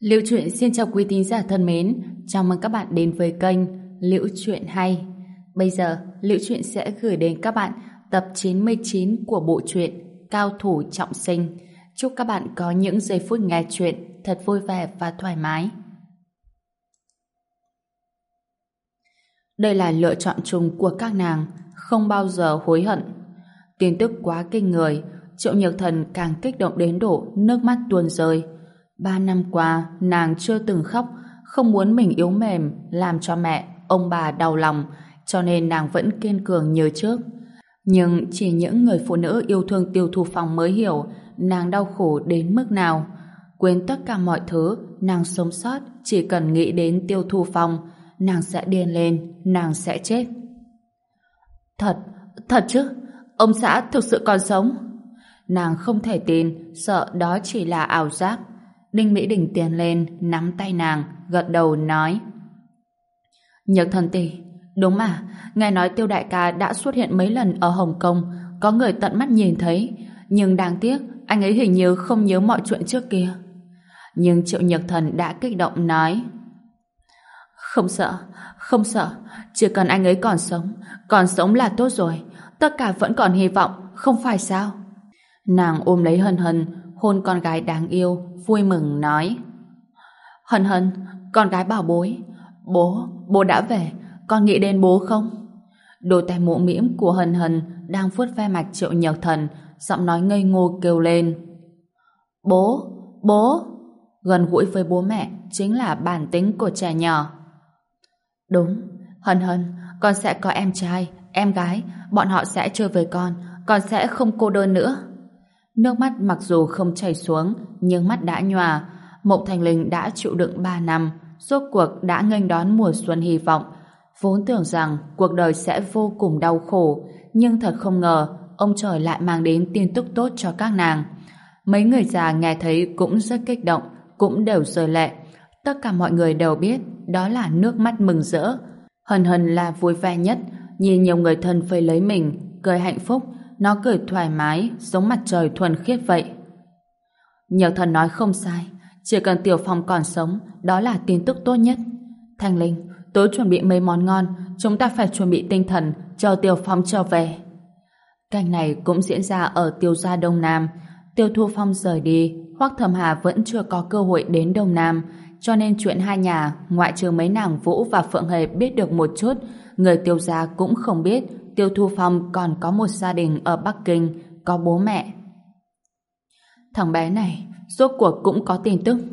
Liễu Chuyện xin chào quý thính giả thân mến, chào mừng các bạn đến với kênh Liễu Chuyện Hay. Bây giờ, Liễu Chuyện sẽ gửi đến các bạn tập 99 của bộ truyện Cao Thủ Trọng Sinh. Chúc các bạn có những giây phút nghe chuyện thật vui vẻ và thoải mái. Đây là lựa chọn chung của các nàng, không bao giờ hối hận. Tin tức quá kinh người, Triệu Nhược Thần càng kích động đến độ nước mắt tuôn rơi. 3 năm qua, nàng chưa từng khóc, không muốn mình yếu mềm, làm cho mẹ, ông bà đau lòng, cho nên nàng vẫn kiên cường như trước. Nhưng chỉ những người phụ nữ yêu thương Tiêu Thu Phong mới hiểu nàng đau khổ đến mức nào. Quên tất cả mọi thứ, nàng sống sót, chỉ cần nghĩ đến Tiêu Thu Phong, nàng sẽ điên lên, nàng sẽ chết. Thật chứ? Ông xã thực sự còn sống? Nàng không thể tin, sợ đó chỉ là ảo giác. Đinh Mỹ Đình tiến lên, nắm tay nàng, gật đầu nói: Nhược Thần tỷ, đúng mà, nghe nói Tiêu đại ca đã xuất hiện mấy lần ở Hồng Kông, có người tận mắt nhìn thấy, nhưng đáng tiếc anh ấy hình như không nhớ mọi chuyện trước kia. Nhưng Triệu Nhược Thần đã kích động nói: Không sợ, chỉ cần anh ấy còn sống là tốt rồi, tất cả vẫn còn hy vọng, không phải sao? Nàng ôm lấy Hân Hân, hôn con gái đáng yêu, vui mừng nói: Hân Hân, con gái bảo bối, bố đã về, con nghĩ đến bố không? Đôi tay mụ mĩm của Hân Hân đang vuốt ve mạch Triệu Nhược Thần, giọng nói ngây ngô kêu lên: Bố! Gần gũi với bố mẹ chính là bản tính của trẻ nhỏ. Đúng, Hân Hân, con sẽ có em trai, em gái, bọn họ sẽ chơi với con sẽ không cô đơn nữa. Nước mắt mặc dù không chảy xuống, nhưng mắt đã nhòa. Mộng Thành Linh đã chịu đựng 3 năm, rốt cuộc đã nghênh đón mùa xuân hy vọng. Vốn tưởng rằng cuộc đời sẽ vô cùng đau khổ, nhưng thật không ngờ ông trời lại mang đến tin tức tốt cho các nàng. Mấy người già nghe thấy cũng rất kích động, cũng đều rơi lệ. Tất cả mọi người đều biết đó là nước mắt mừng rỡ. Hân Hân là vui vẻ nhất, nhìn nhiều người thân vây lấy mình, cười hạnh phúc. Nó cười thoải mái, giống mặt trời thuần khiết vậy. Nhược Thần nói không sai, chỉ cần Tiểu Phong còn sống, đó là tin tức tốt nhất. Thanh Linh, tối chuẩn bị mấy món ngon, chúng ta phải chuẩn bị tinh thần, chờ Tiểu Phong trở về. Cảnh này cũng diễn ra ở Tiêu gia Đông Nam. Tiêu Thu Phong rời đi, Hoắc Thầm Hà vẫn chưa có cơ hội đến Đông Nam, cho nên chuyện hai nhà, ngoại trừ mấy nàng Vũ và Phượng Hề biết được một chút, người Tiêu gia cũng không biết Tiêu Thu Phong còn có một gia đình ở Bắc Kinh, có bố mẹ. Thằng bé này, rốt cuộc cũng có tin tức.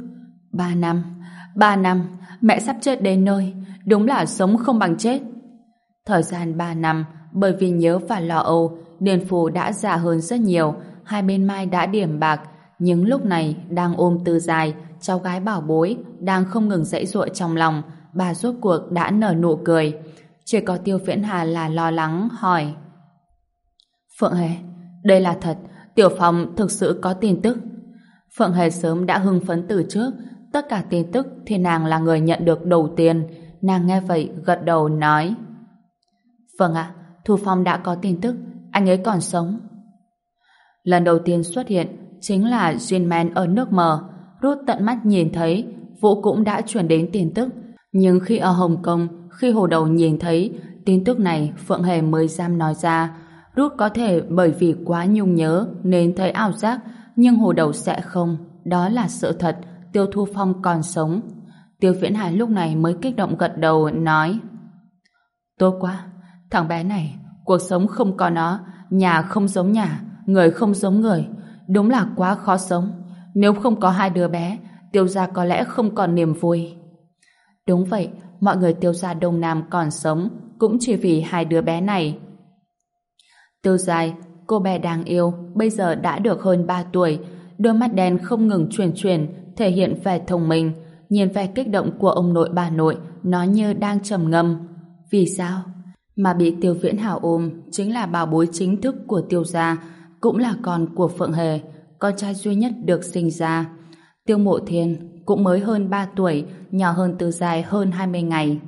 3 năm, mẹ sắp chết đến nơi, đúng là sống không bằng chết. Thời gian 3 năm, bởi vì nhớ và lo âu, Điền Phù đã già hơn rất nhiều, hai bên mai đã điểm bạc, nhưng lúc này đang ôm Tư Dài, cháu gái bảo bối, đang không ngừng giãy giụa trong lòng, bà rốt cuộc đã nở nụ cười. Chỉ có Tiêu Viễn Hà là lo lắng hỏi: Phượng Hề, đây là thật, Tiểu Phong thực sự có tin tức? Phượng Hề sớm đã hưng phấn từ trước, tất cả tin tức thì nàng là người nhận được đầu tiên. Nàng nghe vậy gật đầu nói: Vâng ạ, Thu Phong đã có tin tức, anh ấy còn sống. Lần đầu tiên xuất hiện chính là Duyên Men ở nước mờ. Rút tận mắt nhìn thấy, Vũ cũng đã truyền đến tin tức, nhưng khi ở Hồng Kông, khi Hồ Đầu nhìn thấy tin tức này, Phượng Hề mới dám nói ra. Rút có thể bởi vì quá nhung nhớ nên thấy ảo giác, nhưng Hồ Đầu sẽ không. Đó là sự thật, Tiêu Thu Phong còn sống. Tiêu Viễn Hải lúc này mới kích động gật đầu nói: Tốt quá, thằng bé này, cuộc sống không có nó, nhà không giống nhà, người không giống người, đúng là quá khó sống. Nếu không có hai đứa bé, Tiêu gia có lẽ không còn niềm vui. Đúng vậy, mọi người Tiêu gia Đông Nam còn sống cũng chỉ vì hai đứa bé này. Tiêu Dài, cô bé đáng yêu, bây giờ đã được hơn 3 tuổi, đôi mắt đen không ngừng chuyển, thể hiện vẻ thông minh. Nhìn vẻ kích động của ông nội bà nội, nó như đang trầm ngâm. Vì sao? Mà bị Tiêu Viễn Hảo ôm chính là bảo bối chính thức của Tiêu gia, cũng là con của Phượng Hề, con trai duy nhất được sinh ra. Tiêu Mộ Thiên cũng mới hơn 3 tuổi, nhỏ hơn Tư Dài hơn 20 ngày.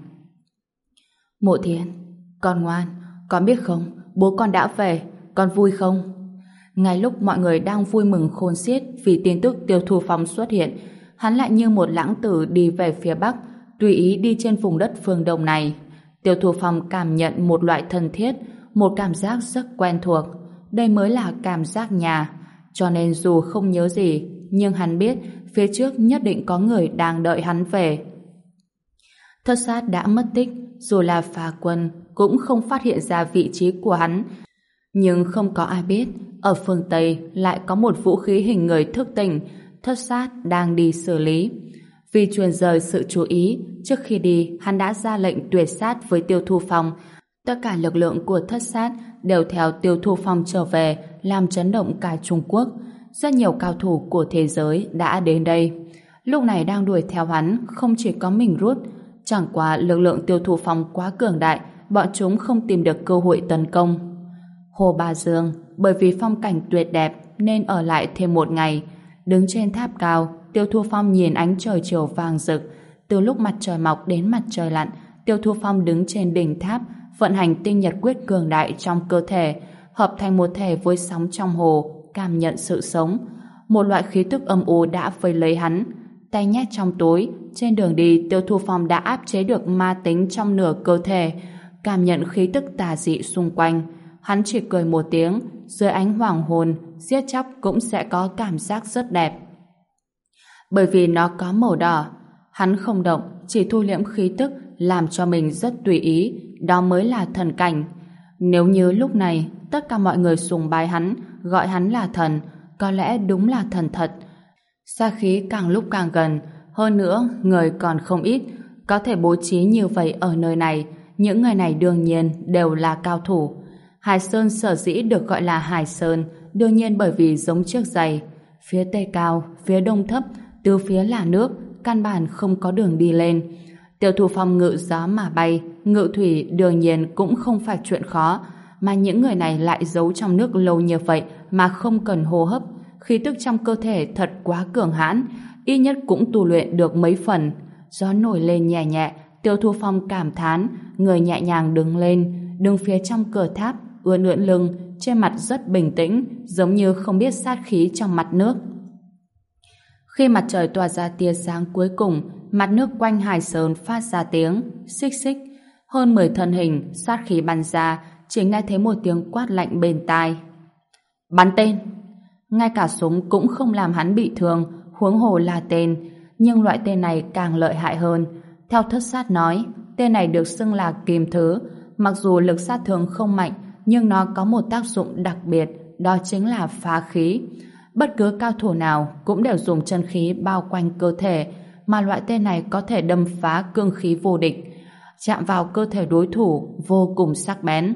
Mộ Thiên, con ngoan, con biết không, bố con đã về, con vui không? Ngay lúc mọi người đang vui mừng khôn xiết vì tin tức Tiêu Thu Phong xuất hiện, hắn lại như một lãng tử đi về phía bắc, tùy ý đi trên vùng đất phương Đông này. Tiêu Thu Phong cảm nhận một loại thân thiết, một cảm giác rất quen thuộc. Đây mới là cảm giác nhà. Cho nên dù không nhớ gì, nhưng hắn biết phía trước nhất định có người đang đợi hắn về. Thất sát đã mất tích, dù là phá quân cũng không phát hiện ra vị trí của hắn. Nhưng không có ai biết, ở phương Tây lại có một vũ khí hình người thức tỉnh, thất sát đang đi xử lý. Vì truyền rời sự chú ý, trước khi đi, hắn đã ra lệnh tuyệt sát với Tiêu Thu Phong. Tất cả lực lượng của thất sát đều theo Tiêu Thu Phong trở về, làm chấn động cả Trung Quốc. Rất nhiều cao thủ của thế giới đã đến đây. Lúc này đang đuổi theo hắn, không chỉ có mình Rút. Chẳng qua lực lượng Tiêu Thu Phong quá cường đại, bọn chúng không tìm được cơ hội tấn công. Hồ Ba Dương, bởi vì phong cảnh tuyệt đẹp nên ở lại thêm một ngày. Đứng trên tháp cao, Tiêu Thu Phong nhìn ánh trời chiều vàng rực. Từ lúc mặt trời mọc đến mặt trời lặn, Tiêu Thu Phong đứng trên đỉnh tháp, vận hành tinh nhật quyết cường đại trong cơ thể, hợp thành một thể với sóng trong hồ, cảm nhận sự sống. Một loại khí tức âm u đã vây lấy hắn. Tay nhét trong túi, trên đường đi Tiêu Thu Phong đã áp chế được ma tính trong nửa cơ thể, cảm nhận khí tức tà dị xung quanh. Hắn chỉ cười một tiếng, dưới ánh hoàng hôn, giết chóc cũng sẽ có cảm giác rất đẹp. Bởi vì nó có màu đỏ, hắn không động, chỉ thu liễm khí tức, làm cho mình rất tùy ý, đó mới là thần cảnh. Nếu như lúc này, tất cả mọi người sùng bái hắn, gọi hắn là thần, có lẽ đúng là thần thật. Sát khí càng lúc càng gần, hơn nữa, người còn không ít, có thể bố trí như vậy ở nơi này, những người này đương nhiên đều là cao thủ. Hải Sơn sở dĩ được gọi là Hải Sơn, đương nhiên bởi vì giống chiếc giày. Phía tây cao, phía đông thấp, từ phía là nước, căn bản không có đường đi lên. Tiêu Thu Phong ngự gió mà bay, ngự thủy đương nhiên cũng không phải chuyện khó, mà những người này lại giấu trong nước lâu như vậy mà không cần hô hấp. Khí tức trong cơ thể thật quá cường hãn, ít nhất cũng tu luyện được mấy phần. Gió nổi lên nhẹ nhẹ, Tiêu Thu Phong cảm thán, người nhẹ nhàng đứng lên, đứng phía trong cửa tháp, ưỡn ưỡn lưng, trên mặt rất bình tĩnh, giống như không biết sát khí trong mặt nước. Khi mặt trời tỏa ra tia sáng cuối cùng, mặt nước quanh Hải Sơn phát ra tiếng xích xích. Hơn 10 thân hình sát khí bắn ra, chỉ nghe thấy một tiếng quát lạnh bên tai. Bắn tên! Ngay cả súng cũng không làm hắn bị thương, huống hồ là tên. Nhưng loại tên này càng lợi hại hơn. Theo thất sát nói, tên này được xưng là kim thứ. Mặc dù lực sát thương không mạnh, nhưng nó có một tác dụng đặc biệt, đó chính là phá khí. Bất cứ cao thủ nào cũng đều dùng chân khí bao quanh cơ thể, mà loại tên này có thể đâm phá cương khí vô địch, chạm vào cơ thể đối thủ vô cùng sắc bén.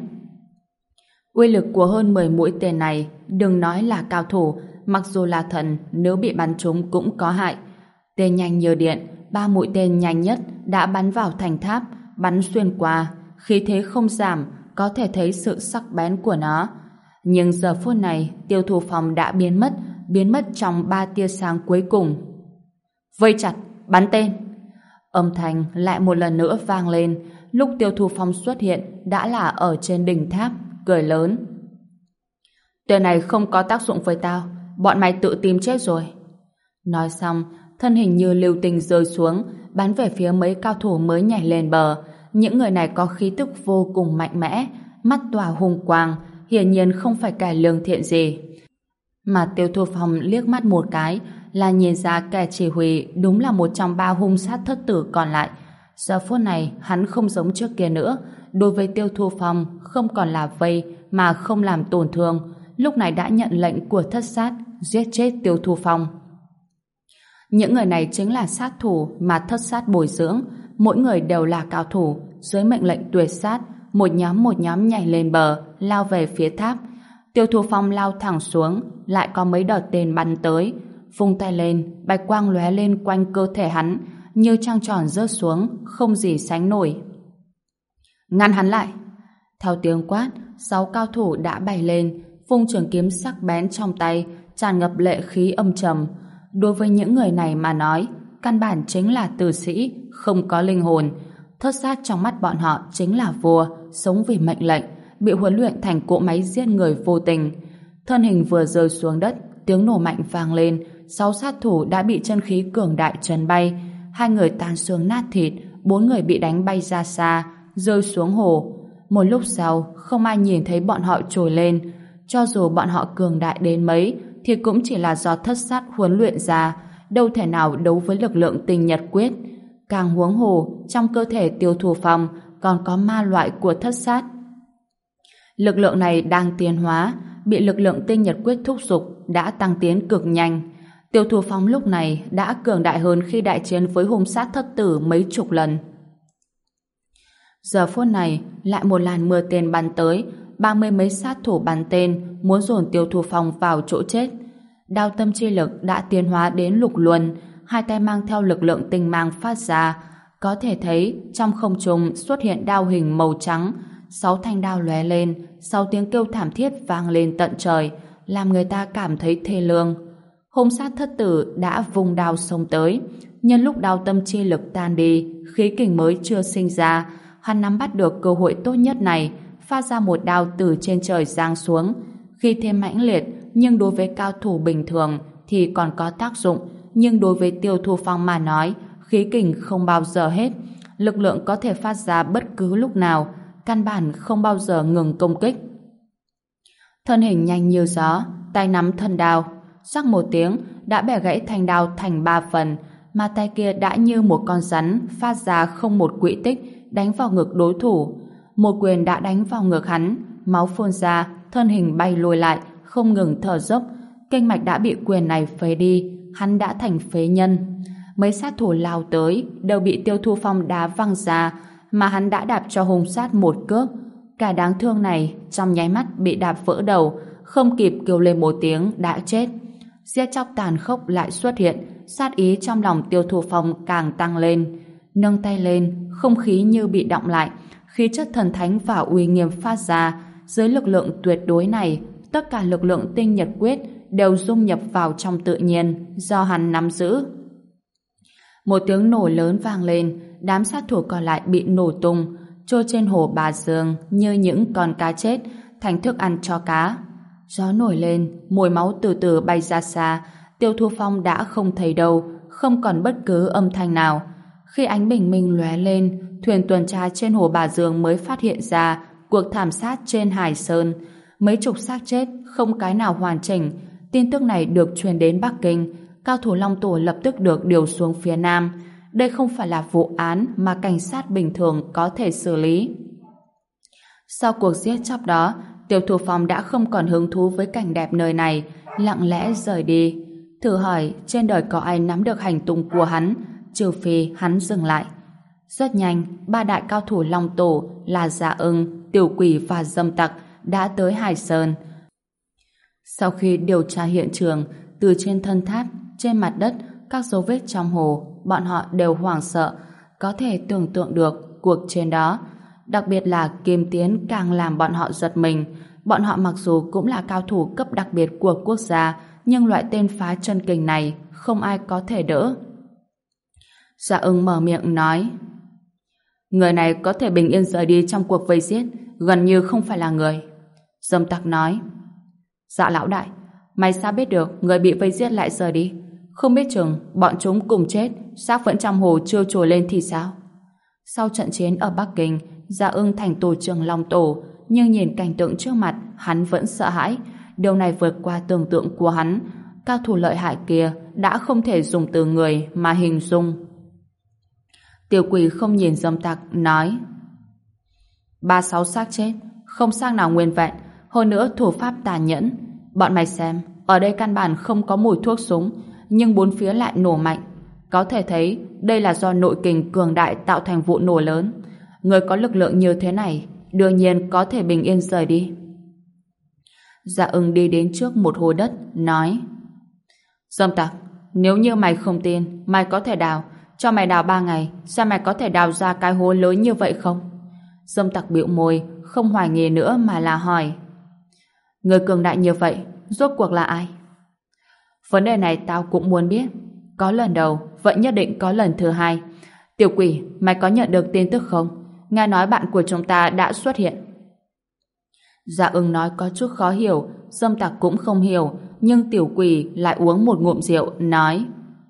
Uy lực của hơn 10 mũi tên này, đừng nói là cao thủ, mặc dù là thần, nếu bị bắn trúng cũng có hại. Tên nhanh như điện, 3 mũi tên nhanh nhất đã bắn vào thành tháp, bắn xuyên qua, khí thế không giảm, có thể thấy sự sắc bén của nó. Nhưng giờ phút này, Tiêu Thu Phong đã biến mất trong 3 tia sáng cuối cùng. Vây chặt, bắn tên! Âm thanh lại một lần nữa vang lên, lúc Tiêu Thu Phong xuất hiện đã là ở trên đỉnh tháp, cười lớn. Tên này không có tác dụng với tao, bọn mày tự tìm chết rồi. Nói xong, thân hình như lưu tình rơi xuống, bắn về phía mấy cao thủ mới nhảy lên bờ. Những người này có khí tức vô cùng mạnh mẽ, mắt tỏa hung quang, hiển nhiên không phải kẻ lương thiện gì. Mà Tiêu Thu Phong liếc mắt một cái là nhìn ra kẻ chỉ huy đúng là một trong 3 hung sát thất tử còn lại. Giờ phút này hắn không giống trước kia nữa, đối với Tiêu Thu Phong không còn là vây mà không làm tổn thương, lúc này đã nhận lệnh của thất sát giết chết Tiêu Thu Phong. Những người này chính là sát thủ mà thất sát bồi dưỡng, mỗi người đều là cao thủ. Dưới mệnh lệnh tuyệt sát, một nhóm nhảy lên bờ, lao về phía tháp. Tiêu Thu Phong lao thẳng xuống, lại có mấy đợt tên bắn tới, vung tay lên, bạch quang lóe lên quanh cơ thể hắn, như trăng tròn rớt xuống, không gì sánh nổi. Ngăn hắn lại! Theo tiếng quát, 6 cao thủ đã bay lên, vung trường kiếm sắc bén trong tay, tràn ngập lệ khí âm trầm. Đối với những người này mà nói, căn bản chính là tử sĩ, không có linh hồn. Thất sát trong mắt bọn họ chính là vua, sống vì mệnh lệnh, bị huấn luyện thành cỗ máy giết người vô tình. Thân hình vừa rơi xuống đất, tiếng nổ mạnh vang lên, 6 sát thủ đã bị chân khí cường đại chấn bay, 2 người tan xương nát thịt, 4 người bị đánh bay ra xa, rơi xuống hồ. Một lúc sau, không ai nhìn thấy bọn họ trồi lên. Cho dù bọn họ cường đại đến mấy, thì cũng chỉ là do thất sát huấn luyện ra, đâu thể nào đấu với lực lượng tinh nhật quyết. Càng huống hồ, trong cơ thể Tiêu Thu Phong còn có ma loại của thất sát. Lực lượng này đang tiến hóa, bị lực lượng tinh nhật quyết thúc giục, đã tăng tiến cực nhanh. Tiêu Thu Phong lúc này đã cường đại hơn khi đại chiến với hung sát thất tử mấy chục lần. Giờ phút này, lại một làn mưa tên bắn tới, 30 mấy sát thủ bắn tên, muốn dồn Tiêu Thu Phong vào chỗ chết. Đao tâm chi lực đã tiến hóa đến lục luân, 2 tay mang theo lực lượng tinh mang phát ra. Có thể thấy, trong không trung xuất hiện đao hình màu trắng, 6 thanh đao lóe lên, 6 tiếng kêu thảm thiết vang lên tận trời, làm người ta cảm thấy thê lương. Hung sát thất tử đã vùng đao xông tới, nhân lúc đao tâm chi lực tan đi, khí kình mới chưa sinh ra, hắn nắm bắt được cơ hội tốt nhất này, phát ra một đao từ trên trời giáng xuống. Khi thêm mãnh liệt, nhưng đối với cao thủ bình thường thì còn có tác dụng, nhưng đối với Tiêu Thu Phong mà nói, khí kình không bao giờ hết, lực lượng có thể phát ra bất cứ lúc nào, căn bản không bao giờ ngừng công kích. Thân hình nhanh như gió, tay nắm thân đao, sắc một tiếng đã bẻ gãy thanh đao thành 3 phần, mà tay kia đã như một con rắn phát ra không một quỹ tích đánh vào ngực đối thủ. Một quyền đã đánh vào ngực hắn, máu phun ra, thân hình bay lùi lại, không ngừng thở dốc. Kinh mạch đã bị quyền này phế đi, hắn đã thành phế nhân. Mấy sát thủ lao tới đều bị Tiêu Thu Phong đá văng ra, mà hắn đã đạp cho hung sát một cước. Cả đáng thương này trong nháy mắt bị đạp vỡ đầu, không kịp kêu lên một tiếng đã chết. Giết chóc tàn khốc lại xuất hiện, sát ý trong lòng Tiêu Thu Phong càng tăng lên. Nâng tay lên, không khí như bị đọng lại, khí chất thần thánh và uy nghiêm phát ra. Dưới lực lượng tuyệt đối này, tất cả lực lượng tinh nhật quyết đều dung nhập vào trong tự nhiên do hắn nắm giữ. Một tiếng nổ lớn vang lên, đám sát thủ còn lại bị nổ tung, trôi trên hồ Bà Dương như những con cá chết, thành thức ăn cho cá. Gió nổi lên, mùi máu từ từ bay ra xa. Tiêu Thu Phong đã không thấy đâu, không còn bất cứ âm thanh nào. Khi ánh bình minh lóe lên, thuyền tuần tra trên hồ Bà Dương mới phát hiện ra cuộc thảm sát trên Hải Sơn. Mấy chục xác chết, không cái nào hoàn chỉnh. Tin tức này được truyền đến Bắc Kinh. Cao thủ Long Tổ lập tức được điều xuống phía Nam. Đây không phải là vụ án mà cảnh sát bình thường có thể xử lý. Sau cuộc giết chóc đó, Tiêu Thu Phong đã không còn hứng thú với cảnh đẹp nơi này, lặng lẽ rời đi. Thử hỏi trên đời có ai nắm được hành tung của hắn, trừ phi hắn dừng lại. Rất nhanh, 3 đại cao thủ Long Tổ là Dạ Ưng, Tiểu Quỷ và Dâm Tặc đã tới Hải Sơn. Sau khi điều tra hiện trường, từ trên thân tháp, trên mặt đất, các dấu vết trong hồ, bọn họ đều hoảng sợ, có thể tưởng tượng được cuộc chiến đó. Đặc biệt là Kim Tiến càng làm bọn họ giật mình. Bọn họ mặc dù cũng là cao thủ cấp đặc biệt của quốc gia, nhưng loại tên phá chân kình này không ai có thể đỡ. Dạ Ưng mở miệng nói: người này có thể bình yên rời đi trong cuộc vây giết, gần như không phải là người. Dâm Tặc nói: dạ lão đại, mày sao biết được người bị vây giết lại rời đi? Không biết chừng bọn chúng cùng chết, xác vẫn trong hồ chưa trồi lên thì sao? Sau trận chiến ở Bắc Kinh, Dạ Ưng thành tổ trưởng Long Tổ, nhưng nhìn cảnh tượng trước mặt, hắn vẫn sợ hãi. Điều này vượt qua tưởng tượng của hắn. Cao thủ lợi hại kia đã không thể dùng từ người mà hình dung. Tiểu Quỷ không nhìn Dâm Tặc, nói: 36 xác chết, không xác nào nguyên vẹn, hơn nữa thủ pháp tàn nhẫn. Bọn mày xem, ở đây căn bản không có mùi thuốc súng, nhưng bốn phía lại nổ mạnh. Có thể thấy đây là do nội kình cường đại tạo thành vụ nổ lớn. Người có lực lượng như thế này đương nhiên có thể bình yên rời đi. Dạ Ưng đi đến trước một hố đất, nói: Dâm Tặc, nếu như mày không tin, mày có thể đào. Cho mày đào 3 ngày, xem mày có thể đào ra cái hố lớn như vậy không? Dâm Tặc bĩu môi, không hoài nghi nữa mà là hỏi: người cường đại như vậy, rốt cuộc là ai? Vấn đề này tao cũng muốn biết. Có lần đầu, vậy nhất định có lần thứ hai. Tiểu Quỷ, mày có nhận được tin tức không? Nghe nói bạn của chúng ta đã xuất hiện. Dạ Ưng nói có chút khó hiểu, Dâm Tặc cũng không hiểu, nhưng Tiểu Quỷ lại uống một ngụm rượu, nói: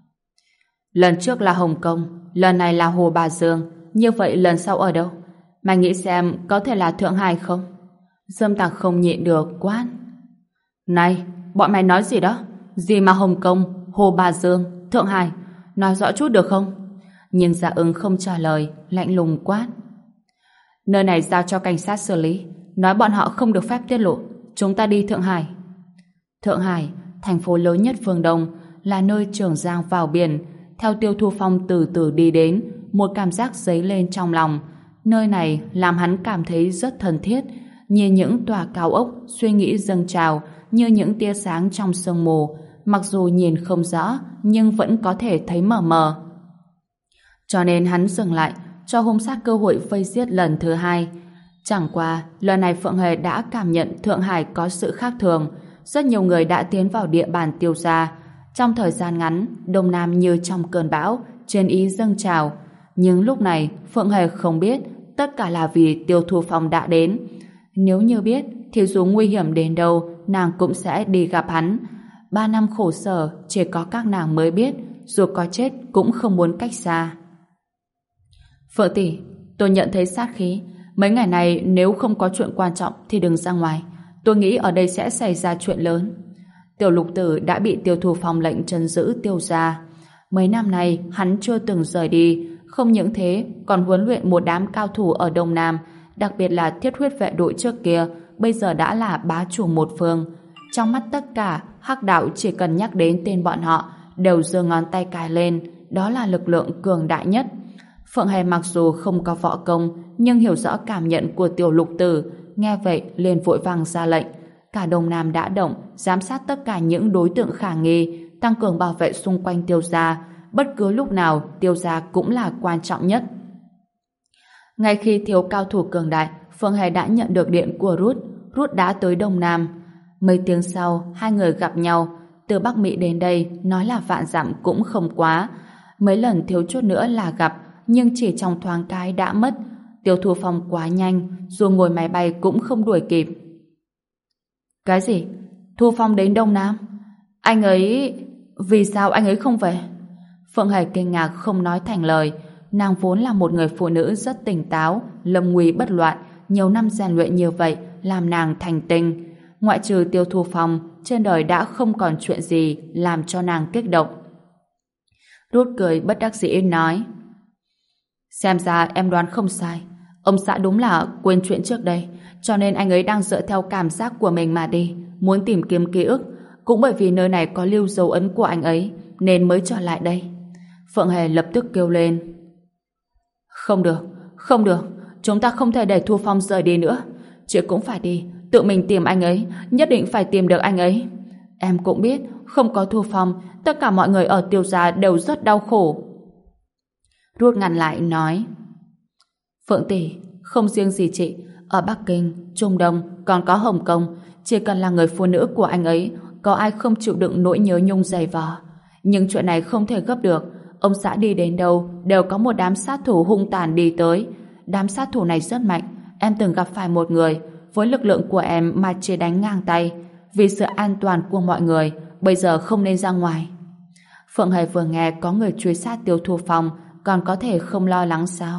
lần trước là Hồng Kông, lần này là Hồ Bà Dương, như vậy lần sau ở đâu? Mày nghĩ xem có thể là Thượng Hải không? Dâm Tặc không nhịn được quát: này, bọn mày nói gì đó? Gì mà Hồng Kông, Hồ Bà Dương, Thượng Hải? Nói rõ chút được không? Nhưng Dạ Ưng không trả lời, lạnh lùng quát: nơi này giao cho cảnh sát xử lý, nói bọn họ không được phép tiết lộ. Chúng ta đi Thượng Hải. Thượng Hải, thành phố lớn nhất phương Đông, là nơi Trường Giang vào biển. Theo Tiêu Thu Phong từ từ đi đến, một cảm giác dấy lên trong lòng. Nơi này làm hắn cảm thấy rất thân thiết, như những tòa cao ốc, suy nghĩ dâng trào, như những tia sáng trong sương mù. Mặc dù nhìn không rõ, nhưng vẫn có thể thấy mờ mờ. Cho nên hắn dừng lại, cho hung sát cơ hội vây giết lần thứ hai. Chẳng qua, lần này Phượng Hề đã cảm nhận Thượng Hải có sự khác thường. Rất nhiều người đã tiến vào địa bàn Tiêu gia. Trong thời gian ngắn, Đông Nam như trong cơn bão, chiến ý dâng trào. Nhưng lúc này, Phượng Hề không biết tất cả là vì Tiêu Thu Phong đã đến. Nếu như biết, thì dù nguy hiểm đến đâu, nàng cũng sẽ đi gặp hắn. 3 năm khổ sở, chỉ có các nàng mới biết, dù có chết cũng không muốn cách xa. Phượng tỷ, tôi nhận thấy sát khí. Mấy ngày này nếu không có chuyện quan trọng thì đừng ra ngoài. Tôi nghĩ ở đây sẽ xảy ra chuyện lớn. Tiểu Lục Tử đã bị Tiêu Thu Phong lệnh trấn giữ Tiêu gia. Mấy năm nay hắn chưa từng rời đi. Không những thế, còn huấn luyện một đám cao thủ ở Đông Nam, đặc biệt là Thiết Huyết vệ đội trước kia, bây giờ đã là bá chủ một phương. Trong mắt tất cả, Hắc đạo chỉ cần nhắc đến tên bọn họ đều giơ ngón tay cài lên, đó là lực lượng cường đại nhất. Phượng Hề mặc dù không có võ công, nhưng hiểu rõ cảm nhận của Tiểu Lục Tử, nghe vậy liền vội vàng ra lệnh. Cả Đông Nam đã động, giám sát tất cả những đối tượng khả nghi, tăng cường bảo vệ xung quanh Tiêu gia. Bất cứ lúc nào, Tiêu gia cũng là quan trọng nhất. Ngay khi thiếu cao thủ cường đại, Phượng Hề đã nhận được điện của Rút. Rút đã tới Đông Nam. Mấy tiếng sau, hai người gặp nhau. Từ Bắc Mỹ đến đây, nói là vạn dặm cũng không quá. Mấy lần thiếu chút nữa là gặp, nhưng chỉ trong thoáng cái đã mất. Tiêu Thu Phong quá nhanh, dù ngồi máy bay cũng không đuổi kịp. Cái gì? Thu Phong đến Đông Nam? Anh ấy... Vì sao anh ấy không về? Phượng Hề kinh ngạc không nói thành lời. Nàng vốn là một người phụ nữ rất tỉnh táo, lâm nguy bất loạn, nhiều năm rèn luyện như vậy làm nàng thành tinh. Ngoại trừ Tiêu Thu Phong, trên đời đã không còn chuyện gì làm cho nàng kích động. Rút cười bất đắc dĩ nói: xem ra em đoán không sai. Ông xã đúng là quên chuyện trước đây, cho nên anh ấy đang dựa theo cảm giác của mình mà đi, muốn tìm kiếm ký ức. Cũng bởi vì nơi này có lưu dấu ấn của anh ấy nên mới trở lại đây. Phượng Hề lập tức kêu lên: không được, không được, chúng ta không thể để Thu Phong rời đi nữa. Chị cũng phải đi, tự mình tìm anh ấy, nhất định phải tìm được anh ấy. Em cũng biết, không có Thu Phong, tất cả mọi người ở Tiêu gia đều rất đau khổ. Rút ngăn lại nói: Phượng tỷ, không riêng gì chị, ở Bắc Kinh, Trung Đông, còn có Hồng Kông, chỉ cần là người phụ nữ của anh ấy, có ai không chịu đựng nỗi nhớ nhung dày vò. Nhưng chuyện này không thể gấp được. Ông xã đi đến đâu đều có một đám sát thủ hung tàn đi tới. Đám sát thủ này rất mạnh. Em từng gặp phải một người, với lực lượng của em mà chỉ đánh ngang tay. Vì sự an toàn của mọi người, bây giờ không nên ra ngoài. Phượng Hề vừa nghe có người truy sát Tiêu Thu Phong, còn có thể không lo lắng sao?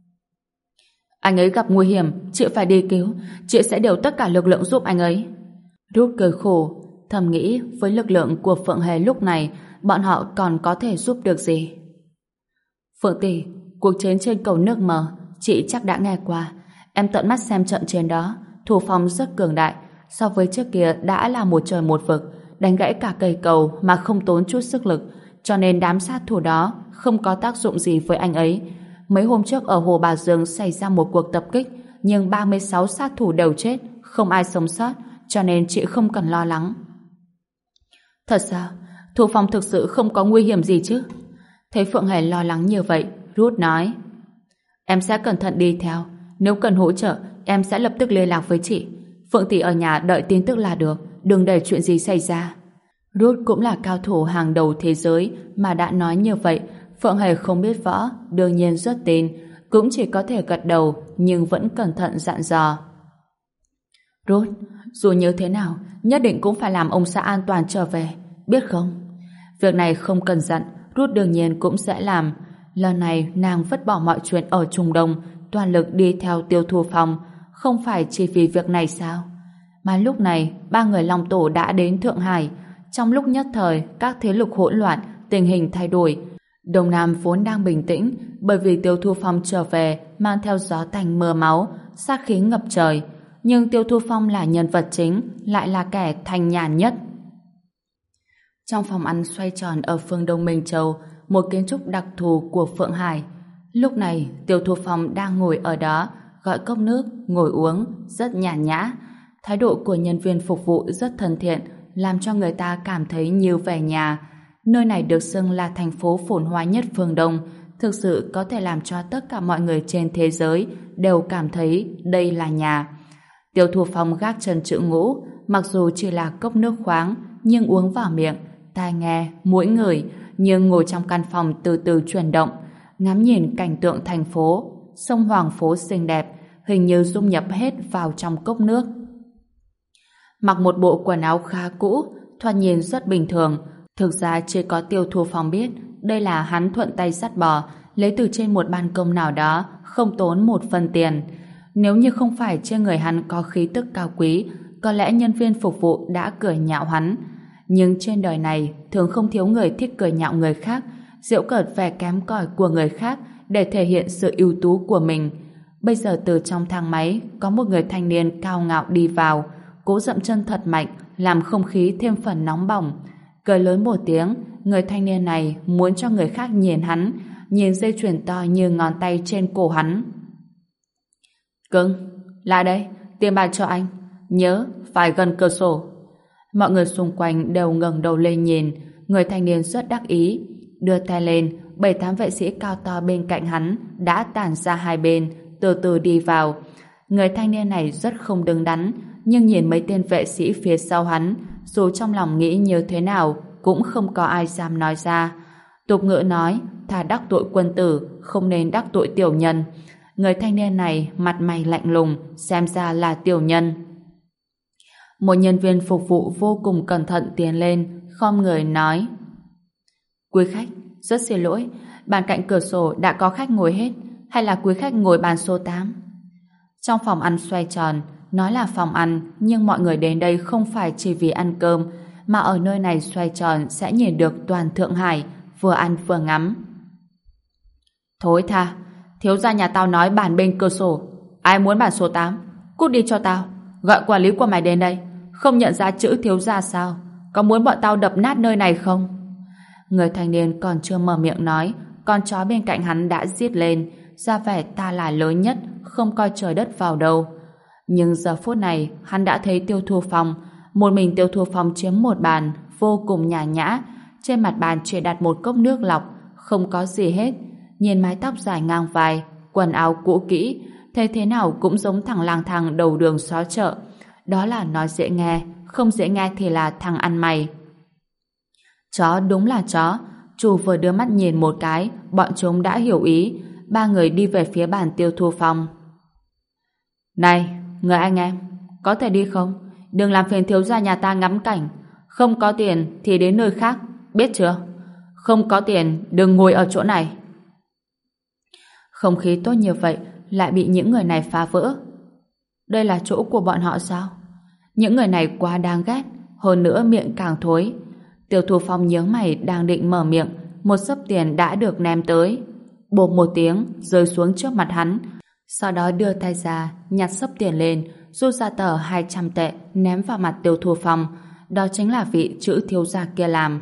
Anh ấy gặp nguy hiểm, chị phải đi cứu, chị sẽ điều tất cả lực lượng giúp anh ấy. Rút cười khổ, thầm nghĩ với lực lượng của Phượng Hề lúc này, bọn họ còn có thể giúp được gì? Phượng tỷ, cuộc chiến trên cầu nước mờ, chị chắc đã nghe qua. Em tận mắt xem trận chiến đó, Thu Phong rất cường đại, so với trước kia đã là một trời một vực, đánh gãy cả cây cầu mà không tốn chút sức lực, cho nên đám sát thủ đó không có tác dụng gì với anh ấy. Mấy hôm trước ở Hồ Bà Dương xảy ra một cuộc tập kích, nhưng 36 sát thủ đều chết, không ai sống sót, cho nên chị không cần lo lắng. Thật sao? Thu Phong thực sự không có nguy hiểm gì chứ? Thấy Phượng Hề lo lắng như vậy, Rút nói: em sẽ cẩn thận đi theo, nếu cần hỗ trợ em sẽ lập tức liên lạc với chị. Phượng tỷ ở nhà đợi tin tức là được, đừng để chuyện gì xảy ra. Rút cũng là cao thủ hàng đầu thế giới, mà đã nói như vậy, Phượng Hề không biết võ, đương nhiên rất tin, cũng chỉ có thể gật đầu, nhưng vẫn cẩn thận dặn dò. Ruth, dù như thế nào, nhất định cũng phải làm ông xã an toàn trở về, biết không? Việc này không cần dặn, Ruth đương nhiên cũng sẽ làm. Lần này nàng vứt bỏ mọi chuyện ở Trung Đông, toàn lực đi theo Tiêu Thu Phong, không phải chỉ vì việc này sao? Mà lúc này, ba người Long Tổ đã đến Thượng Hải. Trong lúc nhất thời, các thế lực hỗn loạn, tình hình thay đổi. Đông Nam vốn đang bình tĩnh, bởi vì Tiêu Thu Phong trở về mang theo gió tanh mưa máu, sát khí ngập trời. Nhưng Tiêu Thu Phong là nhân vật chính, lại là kẻ thanh nhàn nhất. Trong phòng ăn xoay tròn ở phương Đông Minh Châu, một kiến trúc đặc thù của Phượng Hải. Lúc này, Tiêu Thu Phong đang ngồi ở đó, gọi cốc nước, ngồi uống, rất nhàn nhã. Thái độ của nhân viên phục vụ rất thân thiện, làm cho người ta cảm thấy như về nhà. Nơi này được xưng là thành phố phồn hoa nhất phương Đông, thực sự có thể làm cho tất cả mọi người trên thế giới đều cảm thấy đây là nhà. Tiêu Thu Phong gác chân chữ ngũ, mặc dù chỉ là cốc nước khoáng, nhưng uống vào miệng, tai nghe, mũi ngửi, nhưng ngồi trong căn phòng từ từ chuyển động, ngắm nhìn cảnh tượng thành phố, sông Hoàng phố xinh đẹp, hình như dung nhập hết vào trong cốc nước. Mặc một bộ quần áo khá cũ, thoạt nhìn rất bình thường, thực ra chỉ có Tiêu Thu Phong biết đây là hắn thuận tay dắt bò, lấy từ trên một ban công nào đó, không tốn một phân tiền. Nếu như không phải trên người hắn có khí tức cao quý, có lẽ nhân viên phục vụ đã cười nhạo hắn. Nhưng trên đời này thường không thiếu người thích cười nhạo người khác, giễu cợt vẻ kém cỏi của người khác để thể hiện sự ưu tú của mình. Bây giờ từ trong thang máy có một người thanh niên cao ngạo đi vào, cố dậm chân thật mạnh, làm không khí thêm phần nóng bỏng. Cười lớn một tiếng, người thanh niên này muốn cho người khác nhìn hắn, nhìn dây chuyền to như ngón tay trên cổ hắn. Cưng, lại đây, tiền bạc cho anh. Nhớ, phải gần cửa sổ. Mọi người xung quanh đều ngẩng đầu lên nhìn, người thanh niên rất đắc ý. Đưa tay lên, 7-8 vệ sĩ cao to bên cạnh hắn đã tản ra hai bên, từ từ đi vào. Người thanh niên này rất không đứng đắn, nhưng nhìn mấy tên vệ sĩ phía sau hắn, dù trong lòng nghĩ như thế nào, cũng không có ai dám nói ra. Tục ngữ nói, thà đắc tội quân tử, không nên đắc tội tiểu nhân. Người thanh niên này mặt mày lạnh lùng, xem ra là tiểu nhân. Một nhân viên phục vụ vô cùng cẩn thận tiến lên, khom người nói: Quý khách, rất xin lỗi, bàn cạnh cửa sổ đã có khách ngồi hết, hay là quý khách ngồi bàn số 8? Trong phòng ăn xoay tròn, nói là phòng ăn, nhưng mọi người đến đây không phải chỉ vì ăn cơm, mà ở nơi này xoay tròn sẽ nhìn được toàn Thượng Hải, vừa ăn vừa ngắm. Thối tha, thiếu gia nhà tao nói bàn bên cửa sổ, ai muốn bàn số 8? Cút đi cho tao, gọi quản lý của mày đến đây. Không nhận ra chữ thiếu gia sao? Có muốn bọn tao đập nát nơi này không? Người thanh niên còn chưa mở miệng nói, con chó bên cạnh hắn đã rít lên, ra vẻ ta là lớn nhất, không coi trời đất vào đâu. Nhưng giờ phút này hắn đã thấy Tiêu Thu Phong, một mình Tiêu Thu Phong chiếm một bàn, vô cùng nhã nhã, trên mặt bàn chỉ đặt một cốc nước lọc, không có gì hết. Nhìn mái tóc dài ngang vai, quần áo cũ kỹ, thấy thế nào cũng giống thằng lang thang đầu đường xó chợ. Đó là nói dễ nghe, không dễ nghe thì là thằng ăn mày. Chó đúng là chó. Chủ vừa đưa mắt nhìn một cái, bọn chúng đã hiểu ý. Ba người đi về phía bàn Tiêu Thu Phong. Này, người anh em, có thể đi không? Đừng làm phiền thiếu gia nhà ta ngắm cảnh. Không có tiền thì đến nơi khác, biết chưa? Không có tiền, đừng ngồi ở chỗ này. Không khí tốt như vậy lại bị những người này phá vỡ. Đây là chỗ của bọn họ sao? Những người này quá đáng ghét, hơn nữa miệng càng thối. Tiêu Thu Phong nhướng mày đang định mở miệng, một xấp tiền đã được ném tới. Bộp một tiếng, rơi xuống trước mặt hắn. Sau đó đưa tay ra, nhặt xấp tiền lên, rút ra tờ 200 tệ, ném vào mặt Tiêu Thu Phong. Đó chính là vị chữ thiếu gia kia làm.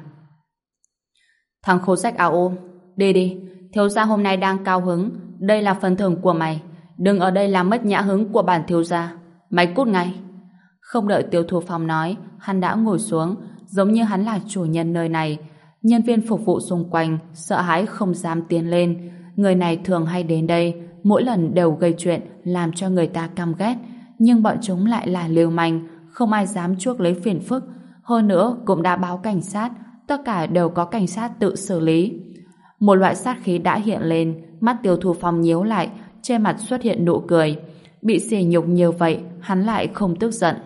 Thằng khố rách áo ôm, đi đi, thiếu gia hôm nay đang cao hứng, đây là phần thưởng của mày. Đừng ở đây làm mất nhã hứng của bản thiếu gia. Mày cút ngay. Không đợi Tiêu Thu Phong nói, hắn đã ngồi xuống, giống như hắn là chủ nhân nơi này. Nhân viên phục vụ xung quanh sợ hãi không dám tiến lên. Người này thường hay đến đây, mỗi lần đều gây chuyện, làm cho người ta căm ghét. Nhưng bọn chúng lại là lưu manh, không ai dám chuốc lấy phiền phức. Hơn nữa cũng đã báo cảnh sát, tất cả đều có cảnh sát tự xử lý. Một loại sát khí đã hiện lên, mắt Tiêu Thu Phong nhíu lại, trên mặt xuất hiện nụ cười. Bị sỉ nhục nhiều vậy, hắn lại không tức giận.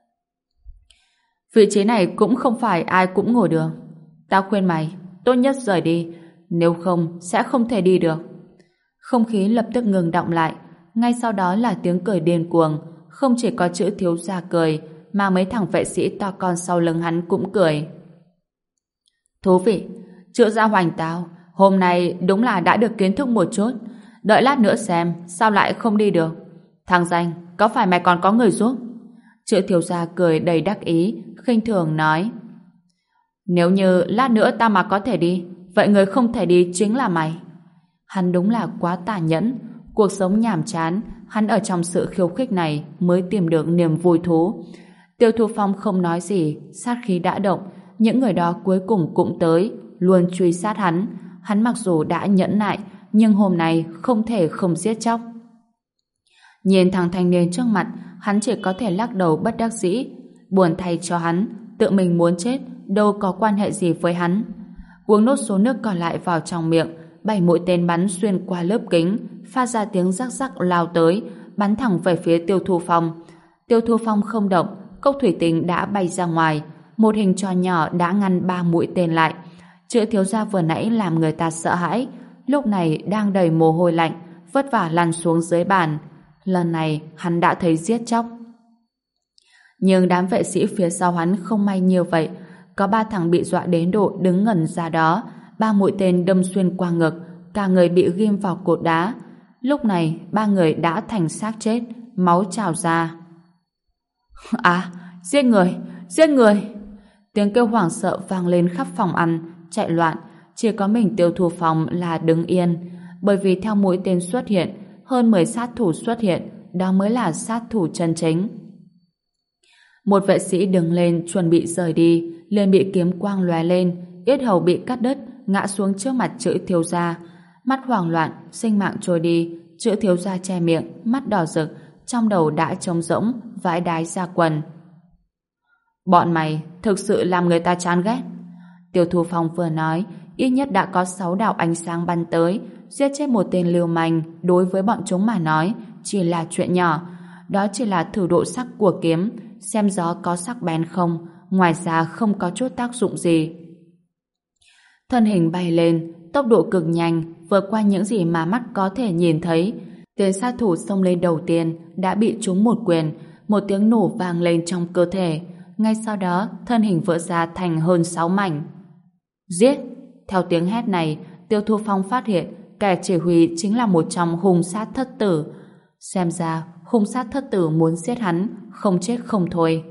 Vị trí này cũng không phải ai cũng ngồi được. Tao khuyên mày, tốt nhất rời đi, nếu không sẽ không thể đi được. Không khí lập tức ngừng đọng lại, ngay sau đó là tiếng cười điên cuồng, không chỉ có chữ thiếu gia cười, mà mấy thằng vệ sĩ to con sau lưng hắn cũng cười. Thú vị, chữ gia hoành tao, hôm nay đúng là đã được kiến thức một chút, đợi lát nữa xem sao lại không đi được. Thằng danh, có phải mày còn có người giúp? Chữ thiếu gia cười đầy đắc ý, khinh thường nói. Nếu như lát nữa tao mà có thể đi, vậy người không thể đi chính là mày. Hắn đúng là quá tàn nhẫn, cuộc sống nhàm chán, hắn ở trong sự khiêu khích này mới tìm được niềm vui thú. Tiêu Thu Phong không nói gì, sát khí đã động, những người đó cuối cùng cũng tới, luôn truy sát hắn. Hắn mặc dù đã nhẫn nại, nhưng hôm nay không thể không giết chóc. Nhìn thằng thanh niên trước mặt, hắn chỉ có thể lắc đầu bất đắc dĩ. Buồn thay cho hắn, tự mình muốn chết, đâu có quan hệ gì với hắn. Uống nốt số nước còn lại vào trong miệng, 7 mũi tên bắn xuyên qua lớp kính, phát ra tiếng rắc rắc lao tới, bắn thẳng về phía Tiêu Thu Phong. Tiêu Thu Phong không động, cốc thủy tinh đã bay ra ngoài, một hình tròn nhỏ đã ngăn 3 mũi tên lại. Chữ thiếu gia vừa nãy làm người ta sợ hãi, lúc này đang đầy mồ hôi lạnh, vất vả lăn xuống dưới bàn. Lần này hắn đã thấy giết chóc. Nhưng đám vệ sĩ phía sau hắn không may như vậy, có 3 thằng bị dọa đến độ đứng ngẩn ra đó, 3 mũi tên đâm xuyên qua ngực, cả người bị ghim vào cột đá. Lúc này 3 người đã thành xác chết, máu trào ra. À, giết người, giết người! Tiếng kêu hoảng sợ vang lên khắp phòng ăn, chạy loạn, chỉ có mình Tiêu Thu Phong là đứng yên, bởi vì theo mũi tên xuất hiện, hơn 10 sát thủ xuất hiện, đó mới là sát thủ chân chính. Một vệ sĩ đứng lên chuẩn bị rời đi, liền bị kiếm quang lóe lên, yết hầu bị cắt đứt, ngã xuống trước mặt chữ thiếu gia. Mắt hoảng loạn, sinh mạng trôi đi, chữ thiếu gia che miệng, mắt đỏ rực, trong đầu đã trống rỗng, vãi đái ra quần. Bọn mày thực sự làm người ta chán ghét. Tiêu Thu Phong vừa nói, ít nhất đã có 6 đạo ánh sáng bắn tới, giết chết một tên lưu manh đối với bọn chúng mà nói chỉ là chuyện nhỏ. Đó chỉ là thử độ sắc của kiếm, xem gió có sắc bén không, ngoài ra không có chút tác dụng gì. Thân hình bay lên, tốc độ cực nhanh, vượt qua những gì mà mắt có thể nhìn thấy. Tên sát thủ xông lên đầu tiên đã bị trúng một quyền, một tiếng nổ vang lên trong cơ thể. Ngay sau đó, thân hình vỡ ra thành hơn 6 mảnh. Giết! Theo tiếng hét này, Tiêu Thu Phong phát hiện kẻ chỉ huy chính là một trong hung sát thất tử. Xem ra, hung sát thất tử muốn giết hắn, không chết không thôi.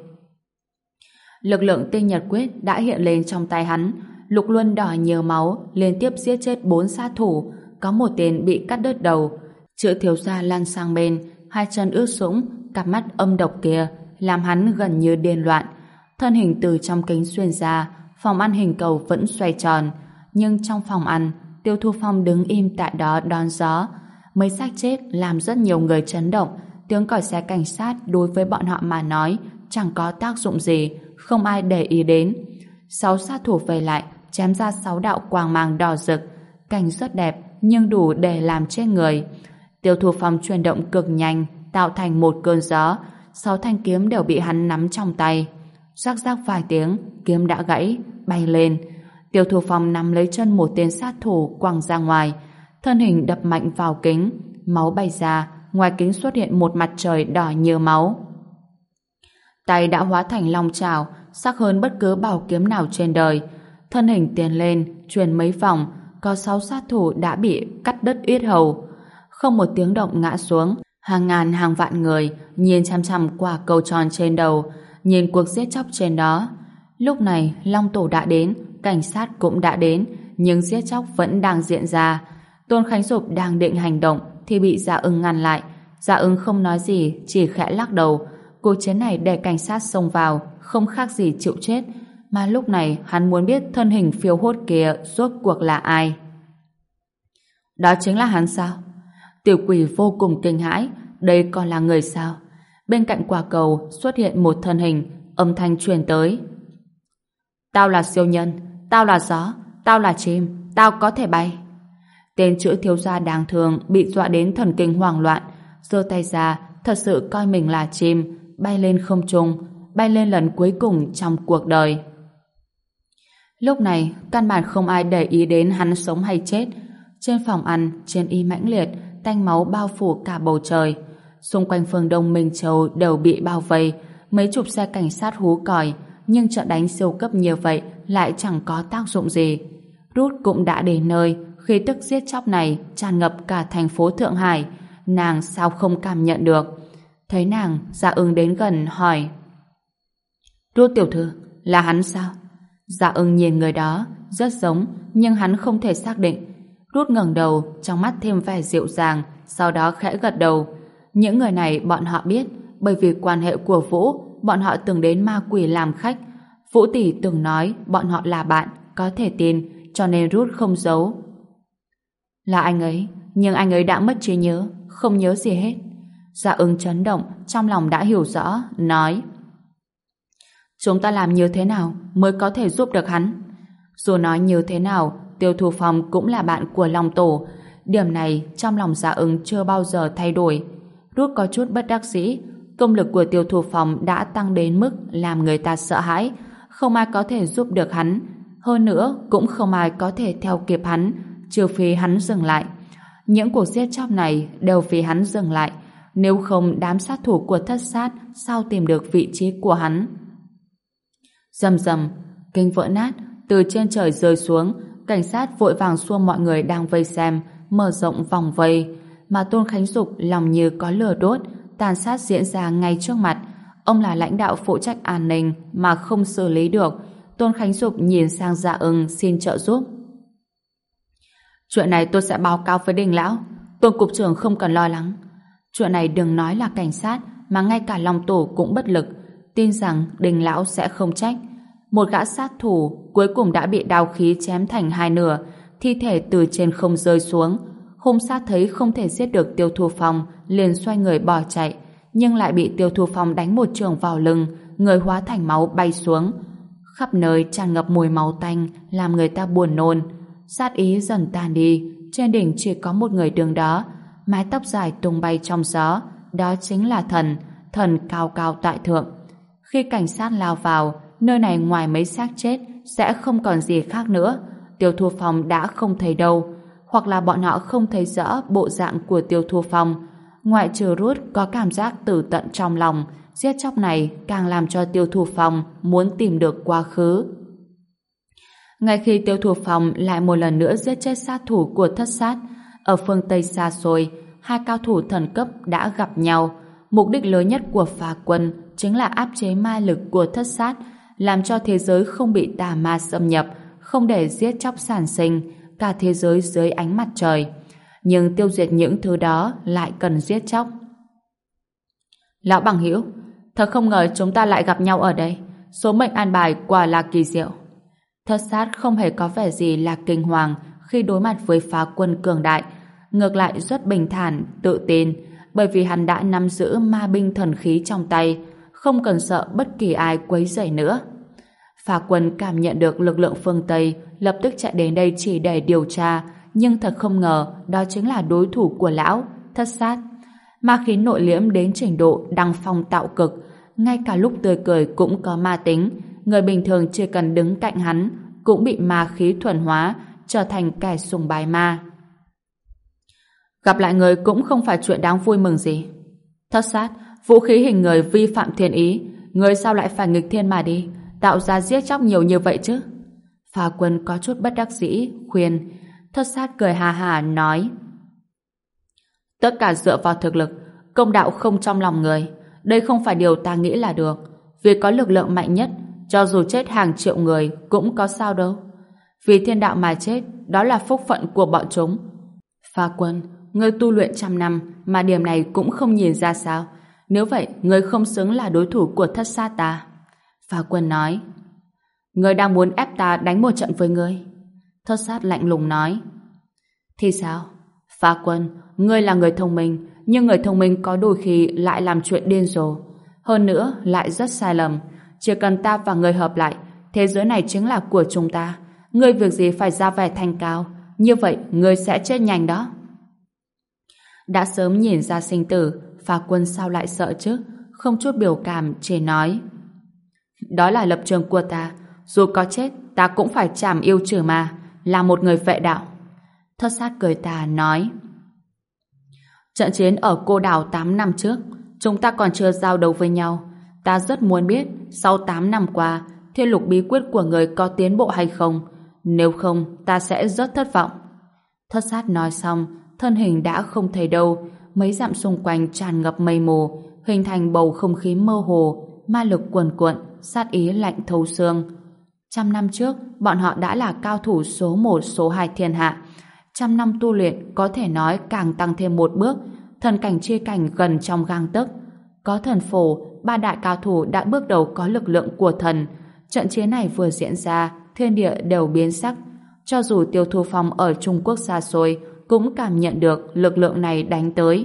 Lực lượng tinh nhật quyết đã hiện lên trong tay hắn. Lục luân đỏ nhiều máu, liên tiếp giết chết 4 sát thủ, có một tên bị cắt đứt đầu. Chữ thiếu gia lăn sang bên, 2 chân ướt sũng, cặp mắt âm độc kia làm hắn gần như điên loạn. Thân hình từ trong kính xuyên ra, phòng ăn hình cầu vẫn xoay tròn, nhưng trong phòng ăn, Tiêu Thu Phong đứng im tại đó đón gió. Mấy xác chết làm rất nhiều người chấn động, tiếng còi xe cảnh sát đối với bọn họ mà nói chẳng có tác dụng gì, không ai để ý đến. 6 sát thủ về lại, chém ra 6 đạo quang mang đỏ rực, cảnh rất đẹp nhưng đủ để làm chết người. Tiêu Thu Phong chuyển động cực nhanh, tạo thành một cơn gió, 6 thanh kiếm đều bị hắn nắm trong tay. Rắc rắc vài tiếng, kiếm đã gãy, bay lên. Tiêu Thu Phong nắm lấy chân một tên sát thủ quăng ra ngoài, thân hình đập mạnh vào kính, máu bay ra, ngoài kính xuất hiện một mặt trời đỏ như máu. Tay đã hóa thành long chảo, sắc hơn bất cứ bảo kiếm nào trên đời. Thân hình tiến lên, chuyển mấy vòng, có 6 sát thủ đã bị cắt đứt yết hầu. Không một tiếng động ngã xuống, hàng ngàn hàng vạn người nhìn chăm chăm quả cầu tròn trên đầu, nhìn cuộc giết chóc trên đó. Lúc này, Long Tổ đã đến, cảnh sát cũng đã đến, nhưng giết chóc vẫn đang diễn ra. Tôn Khánh Dục đang định hành động thì bị Dạ Ưng ngăn lại. Dạ Ưng không nói gì, chỉ khẽ lắc đầu. Cuộc chiến này để cảnh sát xông vào, không khác gì chịu chết. Mà lúc này hắn muốn biết thân hình phiêu hốt kia rốt cuộc là ai. Đó chính là hắn sao? Tiểu quỷ vô cùng kinh hãi, đây còn là người sao? Bên cạnh quả cầu xuất hiện một thân hình, âm thanh truyền tới. Tao là siêu nhân, tao là gió, tao là chim, tao có thể bay. Tên chữ thiếu gia đáng thương bị dọa đến thần kinh hoảng loạn, giơ tay ra, thật sự coi mình là chim, bay lên không trung, bay lên lần cuối cùng trong cuộc đời. Lúc này, căn bản không ai để ý đến hắn sống hay chết. Trên phòng ăn, chiến y mãnh liệt, tanh máu bao phủ cả bầu trời. Xung quanh phương Đông Minh Châu đều bị bao vây, mấy chục xe cảnh sát hú còi, nhưng trận đánh siêu cấp như vậy lại chẳng có tác dụng gì. Ruth cũng đã đến nơi, khi tức giết chóc này tràn ngập cả thành phố Thượng Hải, nàng sao không cảm nhận được. Thấy nàng, Dạ Ưng đến gần hỏi: Ruth tiểu thư, là hắn sao? Dạ Ưng nhìn người đó, rất giống, nhưng hắn không thể xác định. Ruth ngẩng đầu, trong mắt thêm vẻ dịu dàng, sau đó khẽ gật đầu. Những người này bọn họ biết, bởi vì quan hệ của Vũ, bọn họ từng đến Ma Quỷ làm khách. Vũ tỷ từng nói bọn họ là bạn, có thể tin, cho nên Ruth không giấu. Là anh ấy, nhưng anh ấy đã mất trí nhớ, không nhớ gì hết. Dạ Ưng chấn động, trong lòng đã hiểu rõ, nói: Chúng ta làm như thế nào mới có thể giúp được hắn? Dù nói như thế nào, Tiêu Thu Phong cũng là bạn của Long Tổ. Điểm này trong lòng Dạ Ưng chưa bao giờ thay đổi. Ruth có chút bất đắc dĩ. Công lực của Tiêu Thu Phong đã tăng đến mức làm người ta sợ hãi. Không ai có thể giúp được hắn. Hơn nữa, cũng không ai có thể theo kịp hắn, trừ phi hắn dừng lại. Những cuộc giết chóc này đều vì hắn dừng lại. Nếu không, đám sát thủ của Thất Sát sao tìm được vị trí của hắn? Rầm rầm, kính vỡ nát, từ trên trời rơi xuống. Cảnh sát vội vàng xua mọi người đang vây xem, mở rộng vòng vây. Mà Tôn Khánh Dục lòng như có lửa đốt, tàn sát diễn ra ngay trước mặt. Ông là lãnh đạo phụ trách an ninh mà không xử lý được. Tôn Khánh Dục nhìn sang Dạ Ưng xin trợ giúp. Chuyện này tôi sẽ báo cáo với Đình lão. Tôn cục trưởng không cần lo lắng. Chuyện này đừng nói là cảnh sát, mà ngay cả Long Tổ cũng bất lực. Tin rằng Đình lão sẽ không trách. Một gã sát thủ cuối cùng đã bị đao khí chém thành hai nửa, thi thể từ trên không rơi xuống. Hung sát thấy không thể giết được Tiêu Thu Phong, liền xoay người bỏ chạy, nhưng lại bị Tiêu Thu Phong đánh một chưởng vào lưng, người hóa thành máu bay xuống. Khắp nơi tràn ngập mùi máu tanh, làm người ta buồn nôn. Sát ý dần tan đi, trên đỉnh chỉ có một người đứng đó, mái tóc dài tung bay trong gió, đó chính là Thần, Thần cao cao tại thượng. Khi cảnh sát lao vào, nơi này ngoài mấy xác chết sẽ không còn gì khác nữa. Tiêu Thu Phong đã không thấy đâu, hoặc là bọn họ không thấy rõ bộ dạng của Tiêu Thu Phong. Ngoại trừ Ruth có cảm giác từ tận trong lòng, giết chóc này càng làm cho Tiêu Thu Phong muốn tìm được quá khứ. Ngay khi Tiêu Thu Phong lại một lần nữa giết chết sát thủ của Thất Sát, ở phương Tây xa xôi, hai cao thủ thần cấp đã gặp nhau. Mục đích lớn nhất của Phá Quân chính là áp chế ma lực của Thất Sát, làm cho thế giới không bị tà ma xâm nhập, không để giết chóc sản sinh, cả thế giới dưới ánh mặt trời. Nhưng tiêu diệt những thứ đó lại cần giết chóc. Lão bằng hữu, thật không ngờ chúng ta lại gặp nhau ở đây. Số mệnh an bài quả là kỳ diệu. Thất Sát không hề có vẻ gì là kinh hoàng khi đối mặt với Phá Quân cường đại, ngược lại rất bình thản, tự tin, bởi vì hắn đã nắm giữ ma binh thần khí trong tay, không cần sợ bất kỳ ai quấy rầy nữa. Phá Quân cảm nhận được lực lượng phương Tây, lập tức chạy đến đây chỉ để điều tra, nhưng thật không ngờ đó chính là đối thủ của lão, Thất Sát. Ma khí nội liễm đến trình độ đăng phong tạo cực, ngay cả lúc tươi cười cũng có ma tính, người bình thường chỉ cần đứng cạnh hắn cũng bị ma khí thuần hóa, trở thành kẻ sùng bái ma. Gặp lại người cũng không phải chuyện đáng vui mừng gì. Thất Sát, vũ khí hình người vi phạm thiên ý, người sao lại phải nghịch thiên mà đi, tạo ra giết chóc nhiều như vậy chứ? Phá Quân có chút bất đắc dĩ khuyên. Thất Sát cười hà hà nói: tất cả dựa vào thực lực, công đạo không trong lòng người. Đây không phải điều ta nghĩ là được. Vì có lực lượng mạnh nhất, cho dù chết hàng triệu người cũng có sao đâu. Vì thiên đạo mà chết, đó là phúc phận của bọn chúng. Phá Quân, ngươi tu luyện trăm năm mà điểm này cũng không nhìn ra sao? Nếu vậy, ngươi không xứng là đối thủ của Thất Sát ta. Phá Quân nói: ngươi đang muốn ép ta đánh một trận với ngươi. Thất Sát lạnh lùng nói: thì sao? Phá Quân, ngươi là người thông minh, nhưng người thông minh có đôi khi lại làm chuyện điên rồ. Hơn nữa, lại rất sai lầm. Chỉ cần ta và ngươi hợp lại, thế giới này chính là của chúng ta. Ngươi việc gì phải ra vẻ thanh cao, như vậy ngươi sẽ chết nhanh đó. Đã sớm nhìn ra sinh tử, Phá Quân sao lại sợ chứ? Không chút biểu cảm, chỉ nói: đó là lập trường của ta, dù có chết ta cũng phải trảm yêu trừ ma, là một người vệ đạo. Thất Sát cười tà nói: trận chiến ở Cô Đảo 8 năm trước, chúng ta còn chưa giao đấu với nhau. Ta rất muốn biết sau 8 năm qua thiên lục bí quyết của người có tiến bộ hay không, nếu không ta sẽ rất thất vọng. Thất Sát nói xong, thân hình đã không thấy đâu, mấy dặm xung quanh tràn ngập mây mù, hình thành bầu không khí mơ hồ, ma lực cuồn cuộn, sát ý lạnh thấu xương. 100 năm trước, bọn họ đã là cao thủ số 1, số 2 thiên hạ. 100 năm tu luyện có thể nói càng tăng thêm một bước, thần cảnh chi cảnh gần trong gang tấc. Có thần phổ, 3 đại cao thủ đã bước đầu có lực lượng của thần. Trận chiến này vừa diễn ra, thiên địa đều biến sắc. Cho dù Tiêu Thu Phong ở Trung Quốc xa xôi, cũng cảm nhận được lực lượng này đánh tới.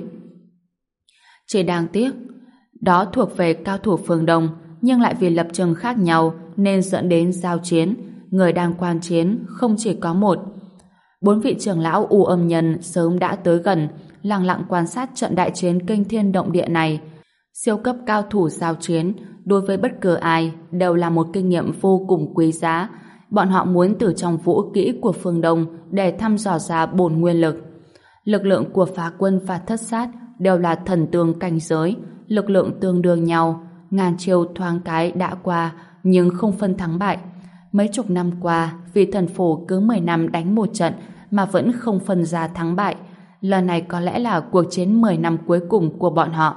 Chỉ đáng tiếc, đó thuộc về cao thủ phương Đông, nhưng lại vì lập trường khác nhau nên dẫn đến giao chiến. Người đang quan chiến không chỉ có một. 4 vị trưởng lão U Âm Nhân sớm đã tới gần, lặng lặng quan sát trận đại chiến kinh thiên động địa này. Siêu cấp cao thủ giao chiến đối với bất cứ ai đều là một kinh nghiệm vô cùng quý giá. Bọn họ muốn từ trong vũ kỹ của phương Đông để thăm dò ra bổn nguyên lực. Lực lượng của Phá Quân và Thất Sát đều là thần tương cảnh giới, lực lượng tương đương nhau. Ngàn chiêu thoáng cái đã qua, nhưng không phân thắng bại. Mấy chục năm qua, vì thần phổ cứ 10 năm đánh một trận mà vẫn không phân ra thắng bại. Lần này có lẽ là cuộc chiến 10 năm cuối cùng của bọn họ.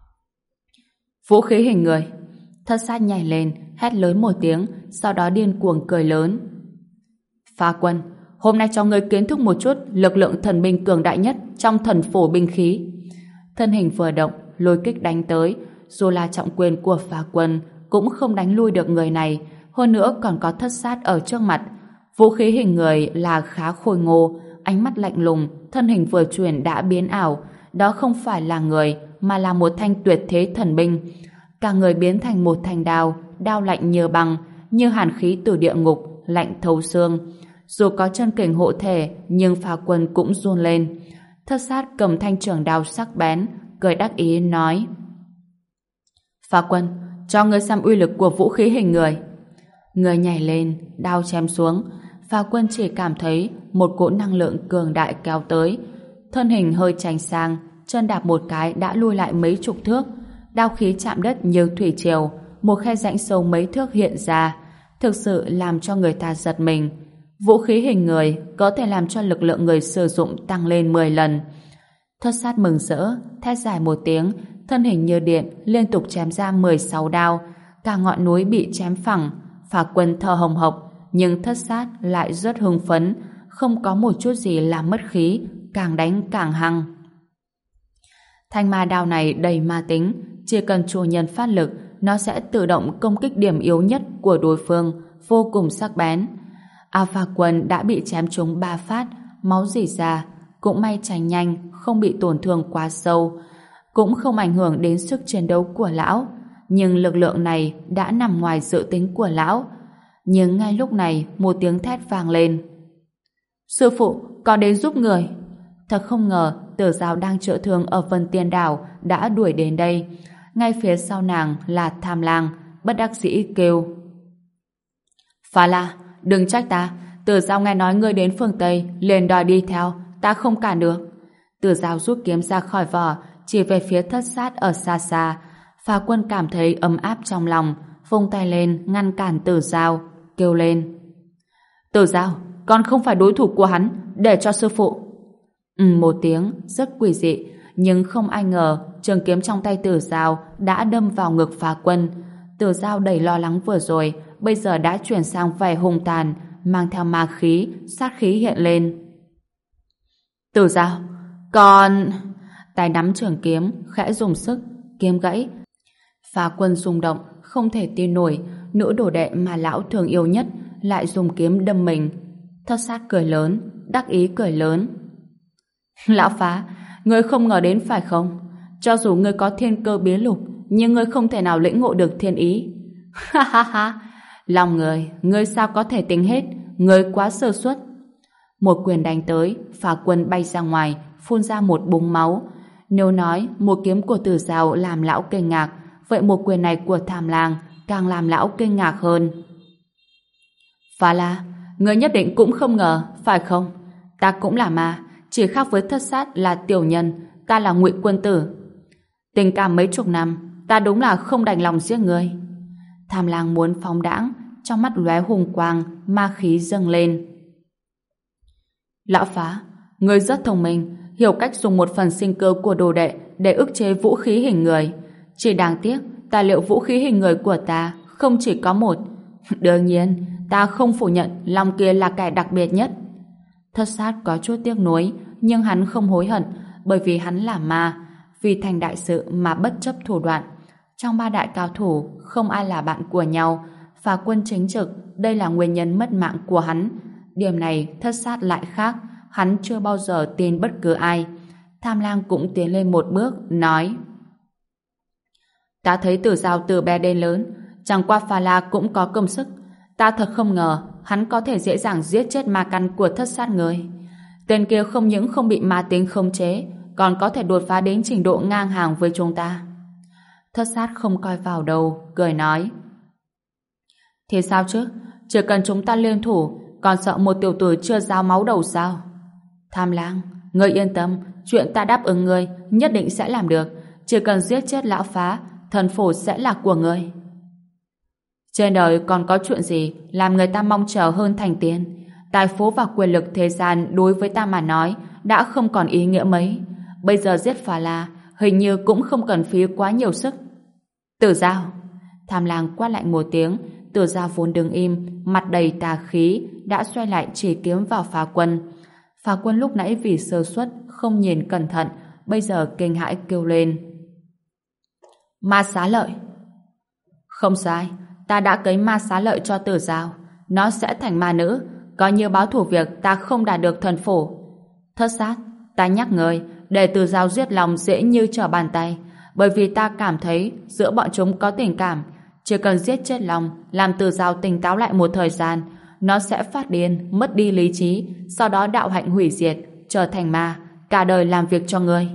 Vũ khí hình người. Thất Sát nhảy lên, hét lớn một tiếng, sau đó điên cuồng cười lớn. Phá Quân, hôm nay cho ngươi kiến thức một chút lực lượng thần binh cường đại nhất trong thần phổ binh khí. Thân hình vừa động, lôi kích đánh tới. Dù là trọng quyền của Phá Quân cũng không đánh lui được người này, hơn nữa còn có Thất Sát ở trước mặt. Vũ khí hình người là khá khôi ngô, ánh mắt lạnh lùng, thân hình vừa chuyển đã biến ảo. Đó không phải là người, mà là một thanh tuyệt thế thần binh. Cả người biến thành một thanh đao, đao lạnh như băng, như hàn khí từ địa ngục, lạnh thấu xương. Dù có chân kình hộ thể, nhưng Phá Quân cũng run lên. Thất Sát cầm thanh trường đao sắc bén, cười đắc ý nói: Phá Quân, cho ngươi xem uy lực của vũ khí hình người. Người nhảy lên, đao chém xuống. Phá Quân chỉ cảm thấy một cỗ năng lượng cường đại kéo tới. Thân hình hơi chành sang, chân đạp một cái đã lui lại mấy chục thước. Đao khí chạm đất như thủy triều, một khe rãnh sâu mấy thước hiện ra, thực sự làm cho người ta giật mình. Vũ khí hình người có thể làm cho lực lượng người sử dụng tăng lên 10 lần. Thất Sát mừng rỡ, thét dài một tiếng, thân hình như điện liên tục chém ra 16 đao, cả ngọn núi bị chém phẳng. Phá Quân thở hồng hộc, nhưng Thất Sát lại rất hưng phấn, không có một chút gì làm mất khí, càng đánh càng hăng. Thanh ma đao này đầy ma tính, chỉ cần chủ nhân phát lực, nó sẽ tự động công kích điểm yếu nhất của đối phương, vô cùng sắc bén. Phá Quân đã bị chém trúng 3 phát, máu rỉ ra, cũng may tránh nhanh, không bị tổn thương quá sâu, cũng không ảnh hưởng đến sức chiến đấu của lão. Nhưng lực lượng này đã nằm ngoài dự tính của lão. Nhưng ngay lúc này, một tiếng thét vang lên. Sư phụ, có đến giúp người. Thật không ngờ, Tử Giao đang chữa thương ở Vân Tiên Đảo đã đuổi đến đây. Ngay phía sau nàng là Tham Lang, bất đắc dĩ kêu: Phá La, đừng trách ta. Tử Giao nghe nói ngươi đến phương Tây, liền đòi đi theo, ta không cản được. Tử Giao rút kiếm ra khỏi vỏ, chỉ về phía Thất Sát ở xa xa. Phá Quân cảm thấy ấm áp trong lòng, vung tay lên ngăn cản Tử Giao, kêu lên: Tử Giao, con không phải đối thủ của hắn, để cho sư phụ. Một tiếng rất quỷ dị, nhưng không ai ngờ trường kiếm trong tay Tử Giao đã đâm vào ngực Phá Quân. Tử Giao đầy lo lắng vừa rồi, bây giờ đã chuyển sang vẻ hung tàn, mang theo ma khí, sát khí hiện lên. Tử Giao, con... Tay nắm trường kiếm, khẽ dùng sức, kiếm gãy. Phá Quân rung động, không thể tin nổi, nữ đồ đệ mà lão thường yêu nhất lại dùng kiếm đâm mình. Thất Sát cười lớn, đắc ý cười lớn. Lão Phá, ngươi không ngờ đến phải không? Cho dù ngươi có thiên cơ bí lục, nhưng ngươi không thể nào lĩnh ngộ được thiên ý. Ha ha ha, lòng ngươi sao có thể tính hết, ngươi quá sơ suất. Một quyền đánh tới, Phá Quân bay ra ngoài, phun ra một búng máu. Nếu nói một kiếm của Tử Dao làm lão kinh ngạc, vậy một quyền này của Tham Lang càng làm lão kinh ngạc hơn. Phá La, người nhất định cũng không ngờ, phải không? Ta cũng là ma, chỉ khác với Thất Sát là tiểu nhân, ta là Ngụy Quân Tử. Tình cảm mấy chục năm, ta đúng là không đành lòng giết người. Tham Lang muốn phóng đãng, trong mắt lóe hùng quang, ma khí dâng lên. Lão Phá, người rất thông minh, hiểu cách dùng một phần sinh cơ của đồ đệ để ức chế vũ khí hình người. Chỉ đáng tiếc, tài liệu vũ khí hình người của ta không chỉ có một. Đương nhiên, ta không phủ nhận Long kia là kẻ đặc biệt nhất. Thất Sát có chút tiếc nuối, nhưng hắn không hối hận, bởi vì hắn là ma, vì thành đại sự mà bất chấp thủ đoạn. Trong ba đại cao thủ, không ai là bạn của nhau, và quân chính trực, đây là nguyên nhân mất mạng của hắn. Điểm này Thất Sát lại khác, hắn chưa bao giờ tin bất cứ ai. Tham Lang cũng tiến lên một bước, nói: Ta thấy Tử Dao từ bé đến lớn, chẳng qua Phá La cũng có công sức. Ta thật không ngờ hắn có thể dễ dàng giết chết ma căn của Thất Sát người. Tên kia không những không bị ma tính khống chế, còn có thể đột phá đến trình độ ngang hàng với chúng ta. Thất Sát không coi vào đầu, cười nói: Thì sao chứ? Chỉ cần chúng ta liên thủ, còn sợ một tiểu tử chưa giao máu đầu sao? Tham Lang, ngươi yên tâm, chuyện ta đáp ứng ngươi nhất định sẽ làm được. Chỉ cần giết chết lão Phá, thần phổ sẽ là của ngươi. Trên đời còn có chuyện gì làm người ta mong chờ hơn thành tiền? Tài phú và quyền lực thế gian đối với ta mà nói đã không còn ý nghĩa mấy. Bây giờ giết Phá La hình như cũng không cần phí quá nhiều sức. Tử Dao! Tham Lang quát lạnh một tiếng. Tử Dao vốn đứng im, mặt đầy tà khí, đã xoay lại chỉ kiếm vào Phá Quân. Phá Quân lúc nãy vì sơ suất không nhìn cẩn thận, bây giờ kinh hãi kêu lên: Ma xá lợi! Không sai, ta đã cấy ma xá lợi cho Tử Dao, nó sẽ thành ma nữ, có như báo thủ việc ta không đạt được thần phổ. Thất Sát, ta nhắc người, để Tử Dao giết lòng dễ như trở bàn tay, bởi vì ta cảm thấy giữa bọn chúng có tình cảm, chỉ cần giết chết lòng, làm Tử Dao tỉnh táo lại một thời gian, nó sẽ phát điên, mất đi lý trí, sau đó đạo hạnh hủy diệt, trở thành ma, cả đời làm việc cho ngươi.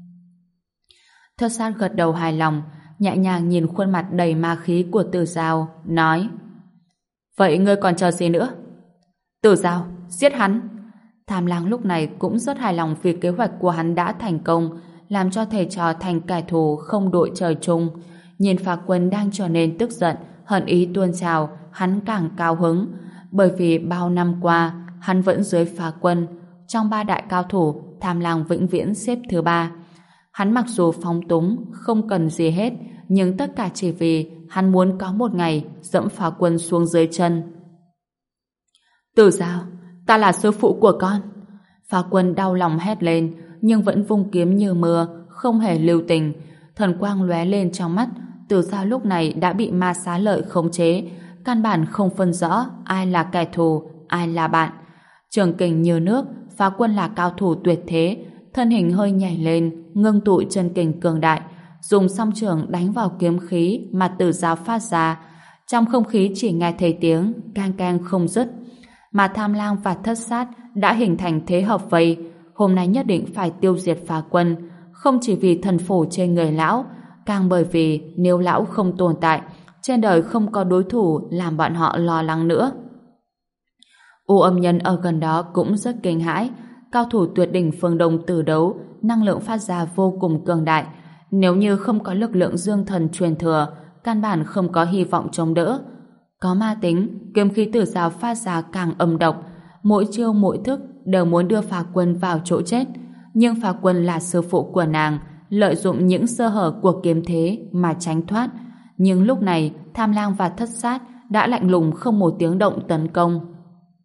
Thất Sát gật đầu hài lòng, nhẹ nhàng nhìn khuôn mặt đầy ma khí của Tử Dao, nói: Vậy ngươi còn chờ gì nữa? Tử Dao, giết hắn! Tham Lang lúc này cũng rất hài lòng vì kế hoạch của hắn đã thành công, làm cho thầy trò thành kẻ thù không đội trời chung. Nhìn Phá Quân đang trở nên tức giận, hận ý tuôn trào, hắn càng cao hứng, bởi vì bao năm qua hắn vẫn dưới Phá Quân. Trong ba đại cao thủ, Tham Lang vĩnh viễn xếp thứ 3. Hắn mặc dù phóng túng, không cần gì hết, nhưng tất cả chỉ vì hắn muốn có một ngày dẫm Phá Quân xuống dưới chân. Tử Dao, ta là sư phụ của con! Phá Quân đau lòng hét lên, nhưng vẫn vung kiếm như mưa, không hề lưu tình. Thần quang lóe lên trong mắt. Tử Dao lúc này đã bị ma xá lợi khống chế, căn bản không phân rõ ai là kẻ thù, ai là bạn. Trường kình như nước, Phá Quân là cao thủ tuyệt thế, thân hình hơi nhảy lên, ngưng tụ chân kình cường đại, dùng song trường đánh vào kiếm khí mà Tử Dao phát ra. Trong không khí chỉ nghe thấy tiếng keng keng không dứt. Mà Tham Lang và Thất Sát đã hình thành thế hợp vây, hôm nay nhất định phải tiêu diệt Phá Quân, không chỉ vì thần phổ trên người lão, càng bởi vì nếu lão không tồn tại, trên đời không có đối thủ làm bọn họ lo lắng nữa. U Âm Nhân ở gần đó cũng rất kinh hãi. Cao thủ tuyệt đỉnh phương Đông Tử đấu, năng lượng phát ra vô cùng cường đại. Nếu như không có lực lượng dương thần truyền thừa, căn bản không có hy vọng chống đỡ. Có ma tính, kiếm khí Tử Dao phát ra càng âm độc, mỗi chiêu mỗi thức đều muốn đưa Phá Quân vào chỗ chết. Nhưng Phá Quân là sư phụ của nàng, lợi dụng những sơ hở của kiếm thế mà tránh thoát. Nhưng lúc này, Tham Lang và Thất Sát đã lạnh lùng không một tiếng động tấn công.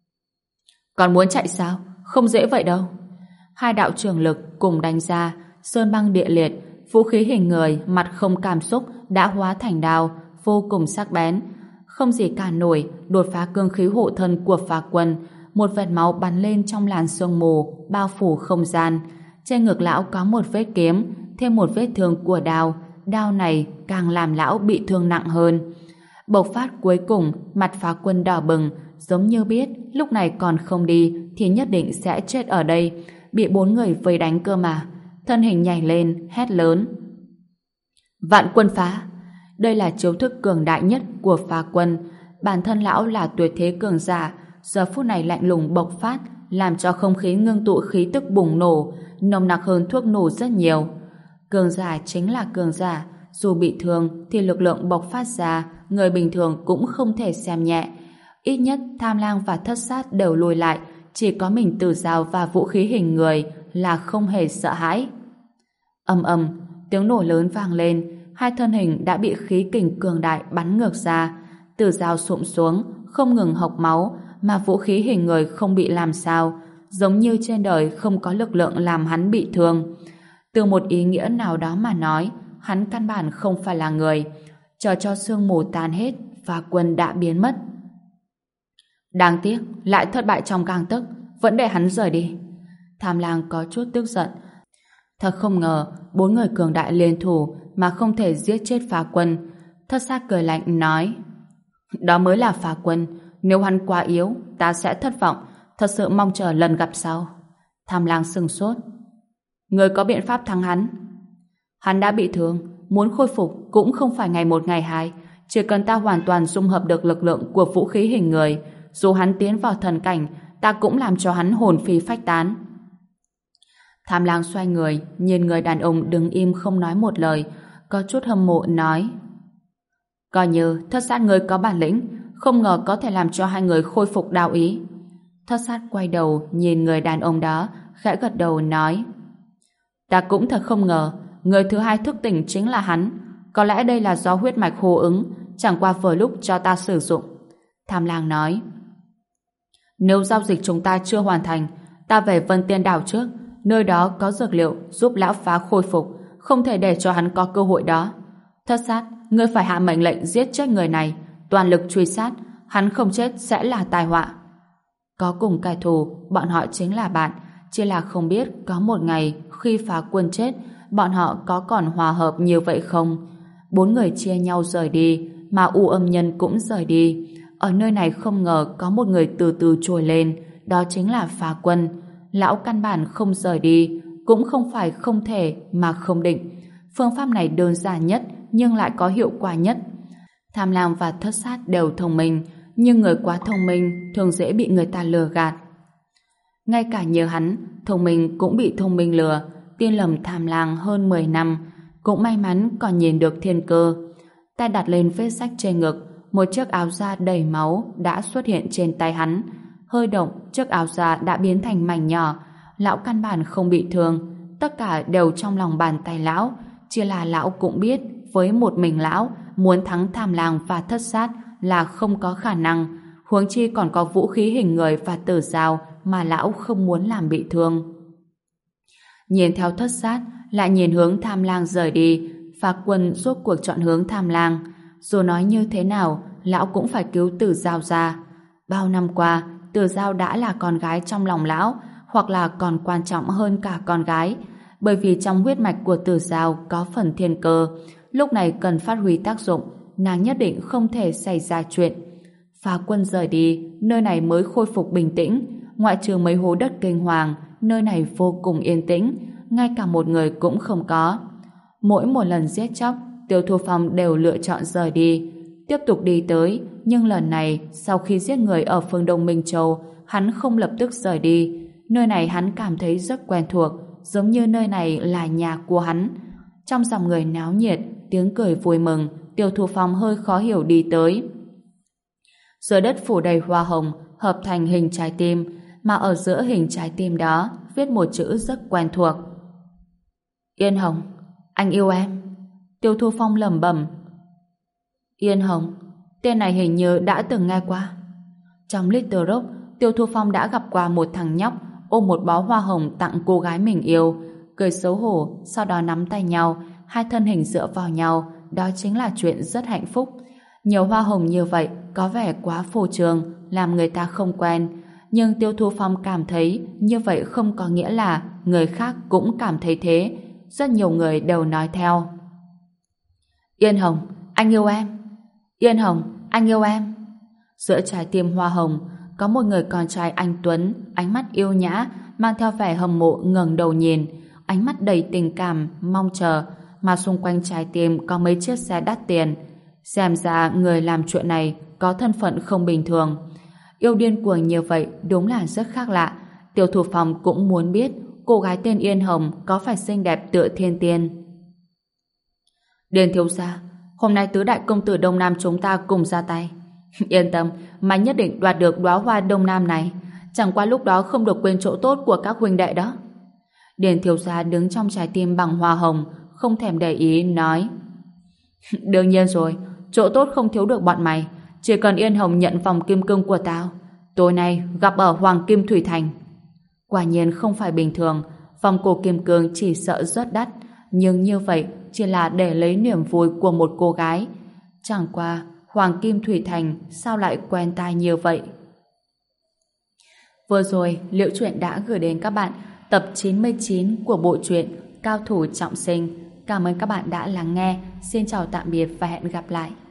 Còn muốn chạy sao? Không dễ vậy đâu. Hai đạo trường lực cùng đánh ra, sơn băng địa liệt, vũ khí hình người mặt không cảm xúc đã hóa thành đao, vô cùng sắc bén. Không gì cản nổi, đột phá cương khí hộ thân của Phá Quân. Một vệt máu bắn lên trong làn sương mù, bao phủ không gian. Trên ngực lão có một vết kiếm, thêm một vết thương của đao. Đao này càng làm lão bị thương nặng hơn. Bộc phát cuối cùng, mặt Phá Quân đỏ bừng, giống như biết lúc này còn không đi thì nhất định sẽ chết ở đây, bị 4 người vây đánh cơ mà. thân hình nhảy lên, hét lớn. Vạn quân phá! Đây là chiêu thức cường đại nhất của phá quân. Bản thân lão là tuyệt thế cường giả, giờ phút này lạnh lùng bộc phát, làm cho không khí ngưng tụ khí tức bùng nổ, nồng nặc hơn thuốc nổ rất nhiều. Cường giả chính là cường giả, dù bị thương thì lực lượng bộc phát ra, người bình thường cũng không thể xem nhẹ. Ít nhất Tham Lang và Thất Sát đều lùi lại, chỉ có mình Tử Dao và vũ khí hình người là không hề sợ hãi. Ầm ầm, tiếng nổ lớn vang lên, hai thân hình đã bị khí kình cường đại bắn ngược ra. Tử Dao sụp xuống, không ngừng hộc máu, mà vũ khí hình người không bị làm sao, giống như trên đời không có lực lượng làm hắn bị thương. Từ một ý nghĩa nào đó mà nói, hắn căn bản không phải là người. Chờ cho sương mù tan hết, và quân đã biến mất. Đáng tiếc, lại thất bại trong gang tấc, vẫn để hắn rời đi. Tham Lang có chút tức giận. Thật không ngờ, 4 người cường đại liên thủ mà không thể giết chết Phá Quân. Thất Sát cười lạnh nói: đó mới là Phá Quân, nếu hắn quá yếu, ta sẽ thất vọng, thật sự mong chờ lần gặp sau. Tham Lang sừng sốt. Người có biện pháp thắng hắn? Hắn đã bị thương, muốn khôi phục cũng không phải ngày một ngày hai, chỉ cần ta hoàn toàn dung hợp được lực lượng của vũ khí hình người, dù hắn tiến vào thần cảnh, ta cũng làm cho hắn hồn phi phách tán. Tham Lang xoay người, nhìn người đàn ông đứng im không nói một lời, có chút hâm mộ nói: coi như Thất Sát người có bản lĩnh, không ngờ có thể làm cho hai người khôi phục đạo ý. Thất Sát quay đầu nhìn người đàn ông đó, khẽ gật đầu nói: ta cũng thật không ngờ, người thứ hai thức tỉnh chính là hắn. Có lẽ đây là do huyết mạch hô ứng, chẳng qua vừa lúc cho ta sử dụng. Tham Lang nói: nếu giao dịch chúng ta chưa hoàn thành, ta về Vân Tiên Đảo trước, nơi đó có dược liệu giúp lão Phá khôi phục, không thể để cho hắn có cơ hội đó. Thất Sát, ngươi phải hạ mệnh lệnh giết chết người này, toàn lực truy sát, hắn không chết sẽ là tai họa. Có cùng kẻ thù, bọn họ chính là bạn, chỉ là không biết có một ngày khi Phá Quân chết, bọn họ có còn hòa hợp như vậy không? 4 người chia nhau rời đi, mà U Âm Nhân cũng rời đi. Ở nơi này không ngờ có một người từ từ trồi lên, đó chính là Phá Quân. Lão căn bản không rời đi, cũng không phải không thể mà không định. Phương pháp này đơn giản nhất nhưng lại có hiệu quả nhất. Tham Lang và Thất Sát đều thông minh, nhưng người quá thông minh thường dễ bị người ta lừa gạt. Ngay cả nhờ hắn, thông minh cũng bị thông minh lừa, tin lầm Tham Lang hơn 10 năm, cũng may mắn còn nhìn được thiên cơ. Tay đặt lên vết rách trên ngực, một chiếc áo da đầy máu đã xuất hiện trên tay hắn. Hơi động, chiếc áo da đã biến thành mảnh nhỏ. Lão căn bản không bị thương, tất cả đều trong lòng bàn tay lão. Chỉ là lão cũng biết, với một mình lão, muốn thắng Tham Lang và Thất Sát là không có khả năng. Huống chi còn có vũ khí hình người và Tử Dao mà lão không muốn làm bị thương. Nhìn theo Thất Sát, lại nhìn hướng Tham Lang rời đi, Phá Quân rốt cuộc chọn hướng Tham Lang. Dù nói như thế nào, lão cũng phải cứu Tử Dao ra. Bao năm qua, Tử Dao đã là con gái trong lòng lão, hoặc là còn quan trọng hơn cả con gái, bởi vì trong huyết mạch của Tử Dao có phần thiên cơ, lúc này cần phát huy tác dụng, nàng nhất định không thể xảy ra chuyện. Phá Quân rời đi, nơi này mới khôi phục bình tĩnh, ngoại trừ mấy hố đất kinh hoàng, nơi này vô cùng yên tĩnh, ngay cả một người cũng không có. Mỗi một lần giết chóc, Tiêu Thu Phong đều lựa chọn rời đi, tiếp tục đi tới, nhưng lần này sau khi giết người ở phương Đông Minh Châu, hắn không lập tức rời đi. Nơi này hắn cảm thấy rất quen thuộc, giống như nơi này là nhà của hắn. Trong dòng người náo nhiệt, tiếng cười vui mừng, Tiêu Thu Phong hơi khó hiểu đi tới. Dưới đất phủ đầy hoa hồng, hợp thành hình trái tim, mà ở giữa hình trái tim đó viết một chữ rất quen thuộc. Yên Hồng, anh yêu em. Tiêu Thu Phong lẩm bẩm. Yên Hồng, tên này hình như đã từng nghe qua. Trong Little Rock, Tiêu Thu Phong đã gặp qua một thằng nhóc ôm một bó hoa hồng tặng cô gái mình yêu, cười xấu hổ, sau đó nắm tay nhau, hai thân hình dựa vào nhau, đó chính là chuyện rất hạnh phúc. Nhiều hoa hồng như vậy có vẻ quá phô trương, làm người ta không quen, nhưng Tiêu Thu Phong cảm thấy như vậy không có nghĩa là người khác cũng cảm thấy thế. Rất nhiều người đều nói theo. Yên Hồng, anh yêu em. Yên Hồng, anh yêu em. Giữa trái tim hoa hồng có một người con trai anh tuấn, ánh mắt yêu nhã, mang theo vẻ hâm mộ ngẩng đầu nhìn. ánh mắt đầy tình cảm, mong chờ, mà xung quanh trái tim có mấy chiếc xe đắt tiền. Xem ra người làm chuyện này có thân phận không bình thường. Yêu điên cuồng như vậy đúng là rất khác lạ. Tiêu Thủ Phong cũng muốn biết cô gái tên Yên Hồng có phải xinh đẹp tựa thiên tiên. Điền thiếu gia, hôm nay tứ đại công tử Đông Nam chúng ta cùng ra tay. Yên tâm, mày nhất định đoạt được đóa hoa Đông Nam này. Chẳng qua lúc đó không được quên chỗ tốt của các huynh đệ đó. Điền thiếu gia đứng trong trái tim bằng hoa hồng, không thèm để ý, nói: đương nhiên rồi, chỗ tốt không thiếu được bọn mày. Chỉ cần Yên Hồng nhận vòng kim cương của tao, tối nay gặp ở Hoàng Kim Thủy Thành. Quả nhiên không phải bình thường, vòng cổ kim cương chỉ sợ rất đắt, nhưng như vậy chỉ là để lấy niềm vui của một cô gái. Chẳng qua Hoàng Kim Thủy Thành sao lại quen tai như vậy? Vừa rồi Liễu Chuyện đã gửi đến các bạn tập 99 của bộ truyện Cao Thủ Trọng Sinh. Cảm ơn các bạn đã lắng nghe. Xin chào tạm biệt và hẹn gặp lại.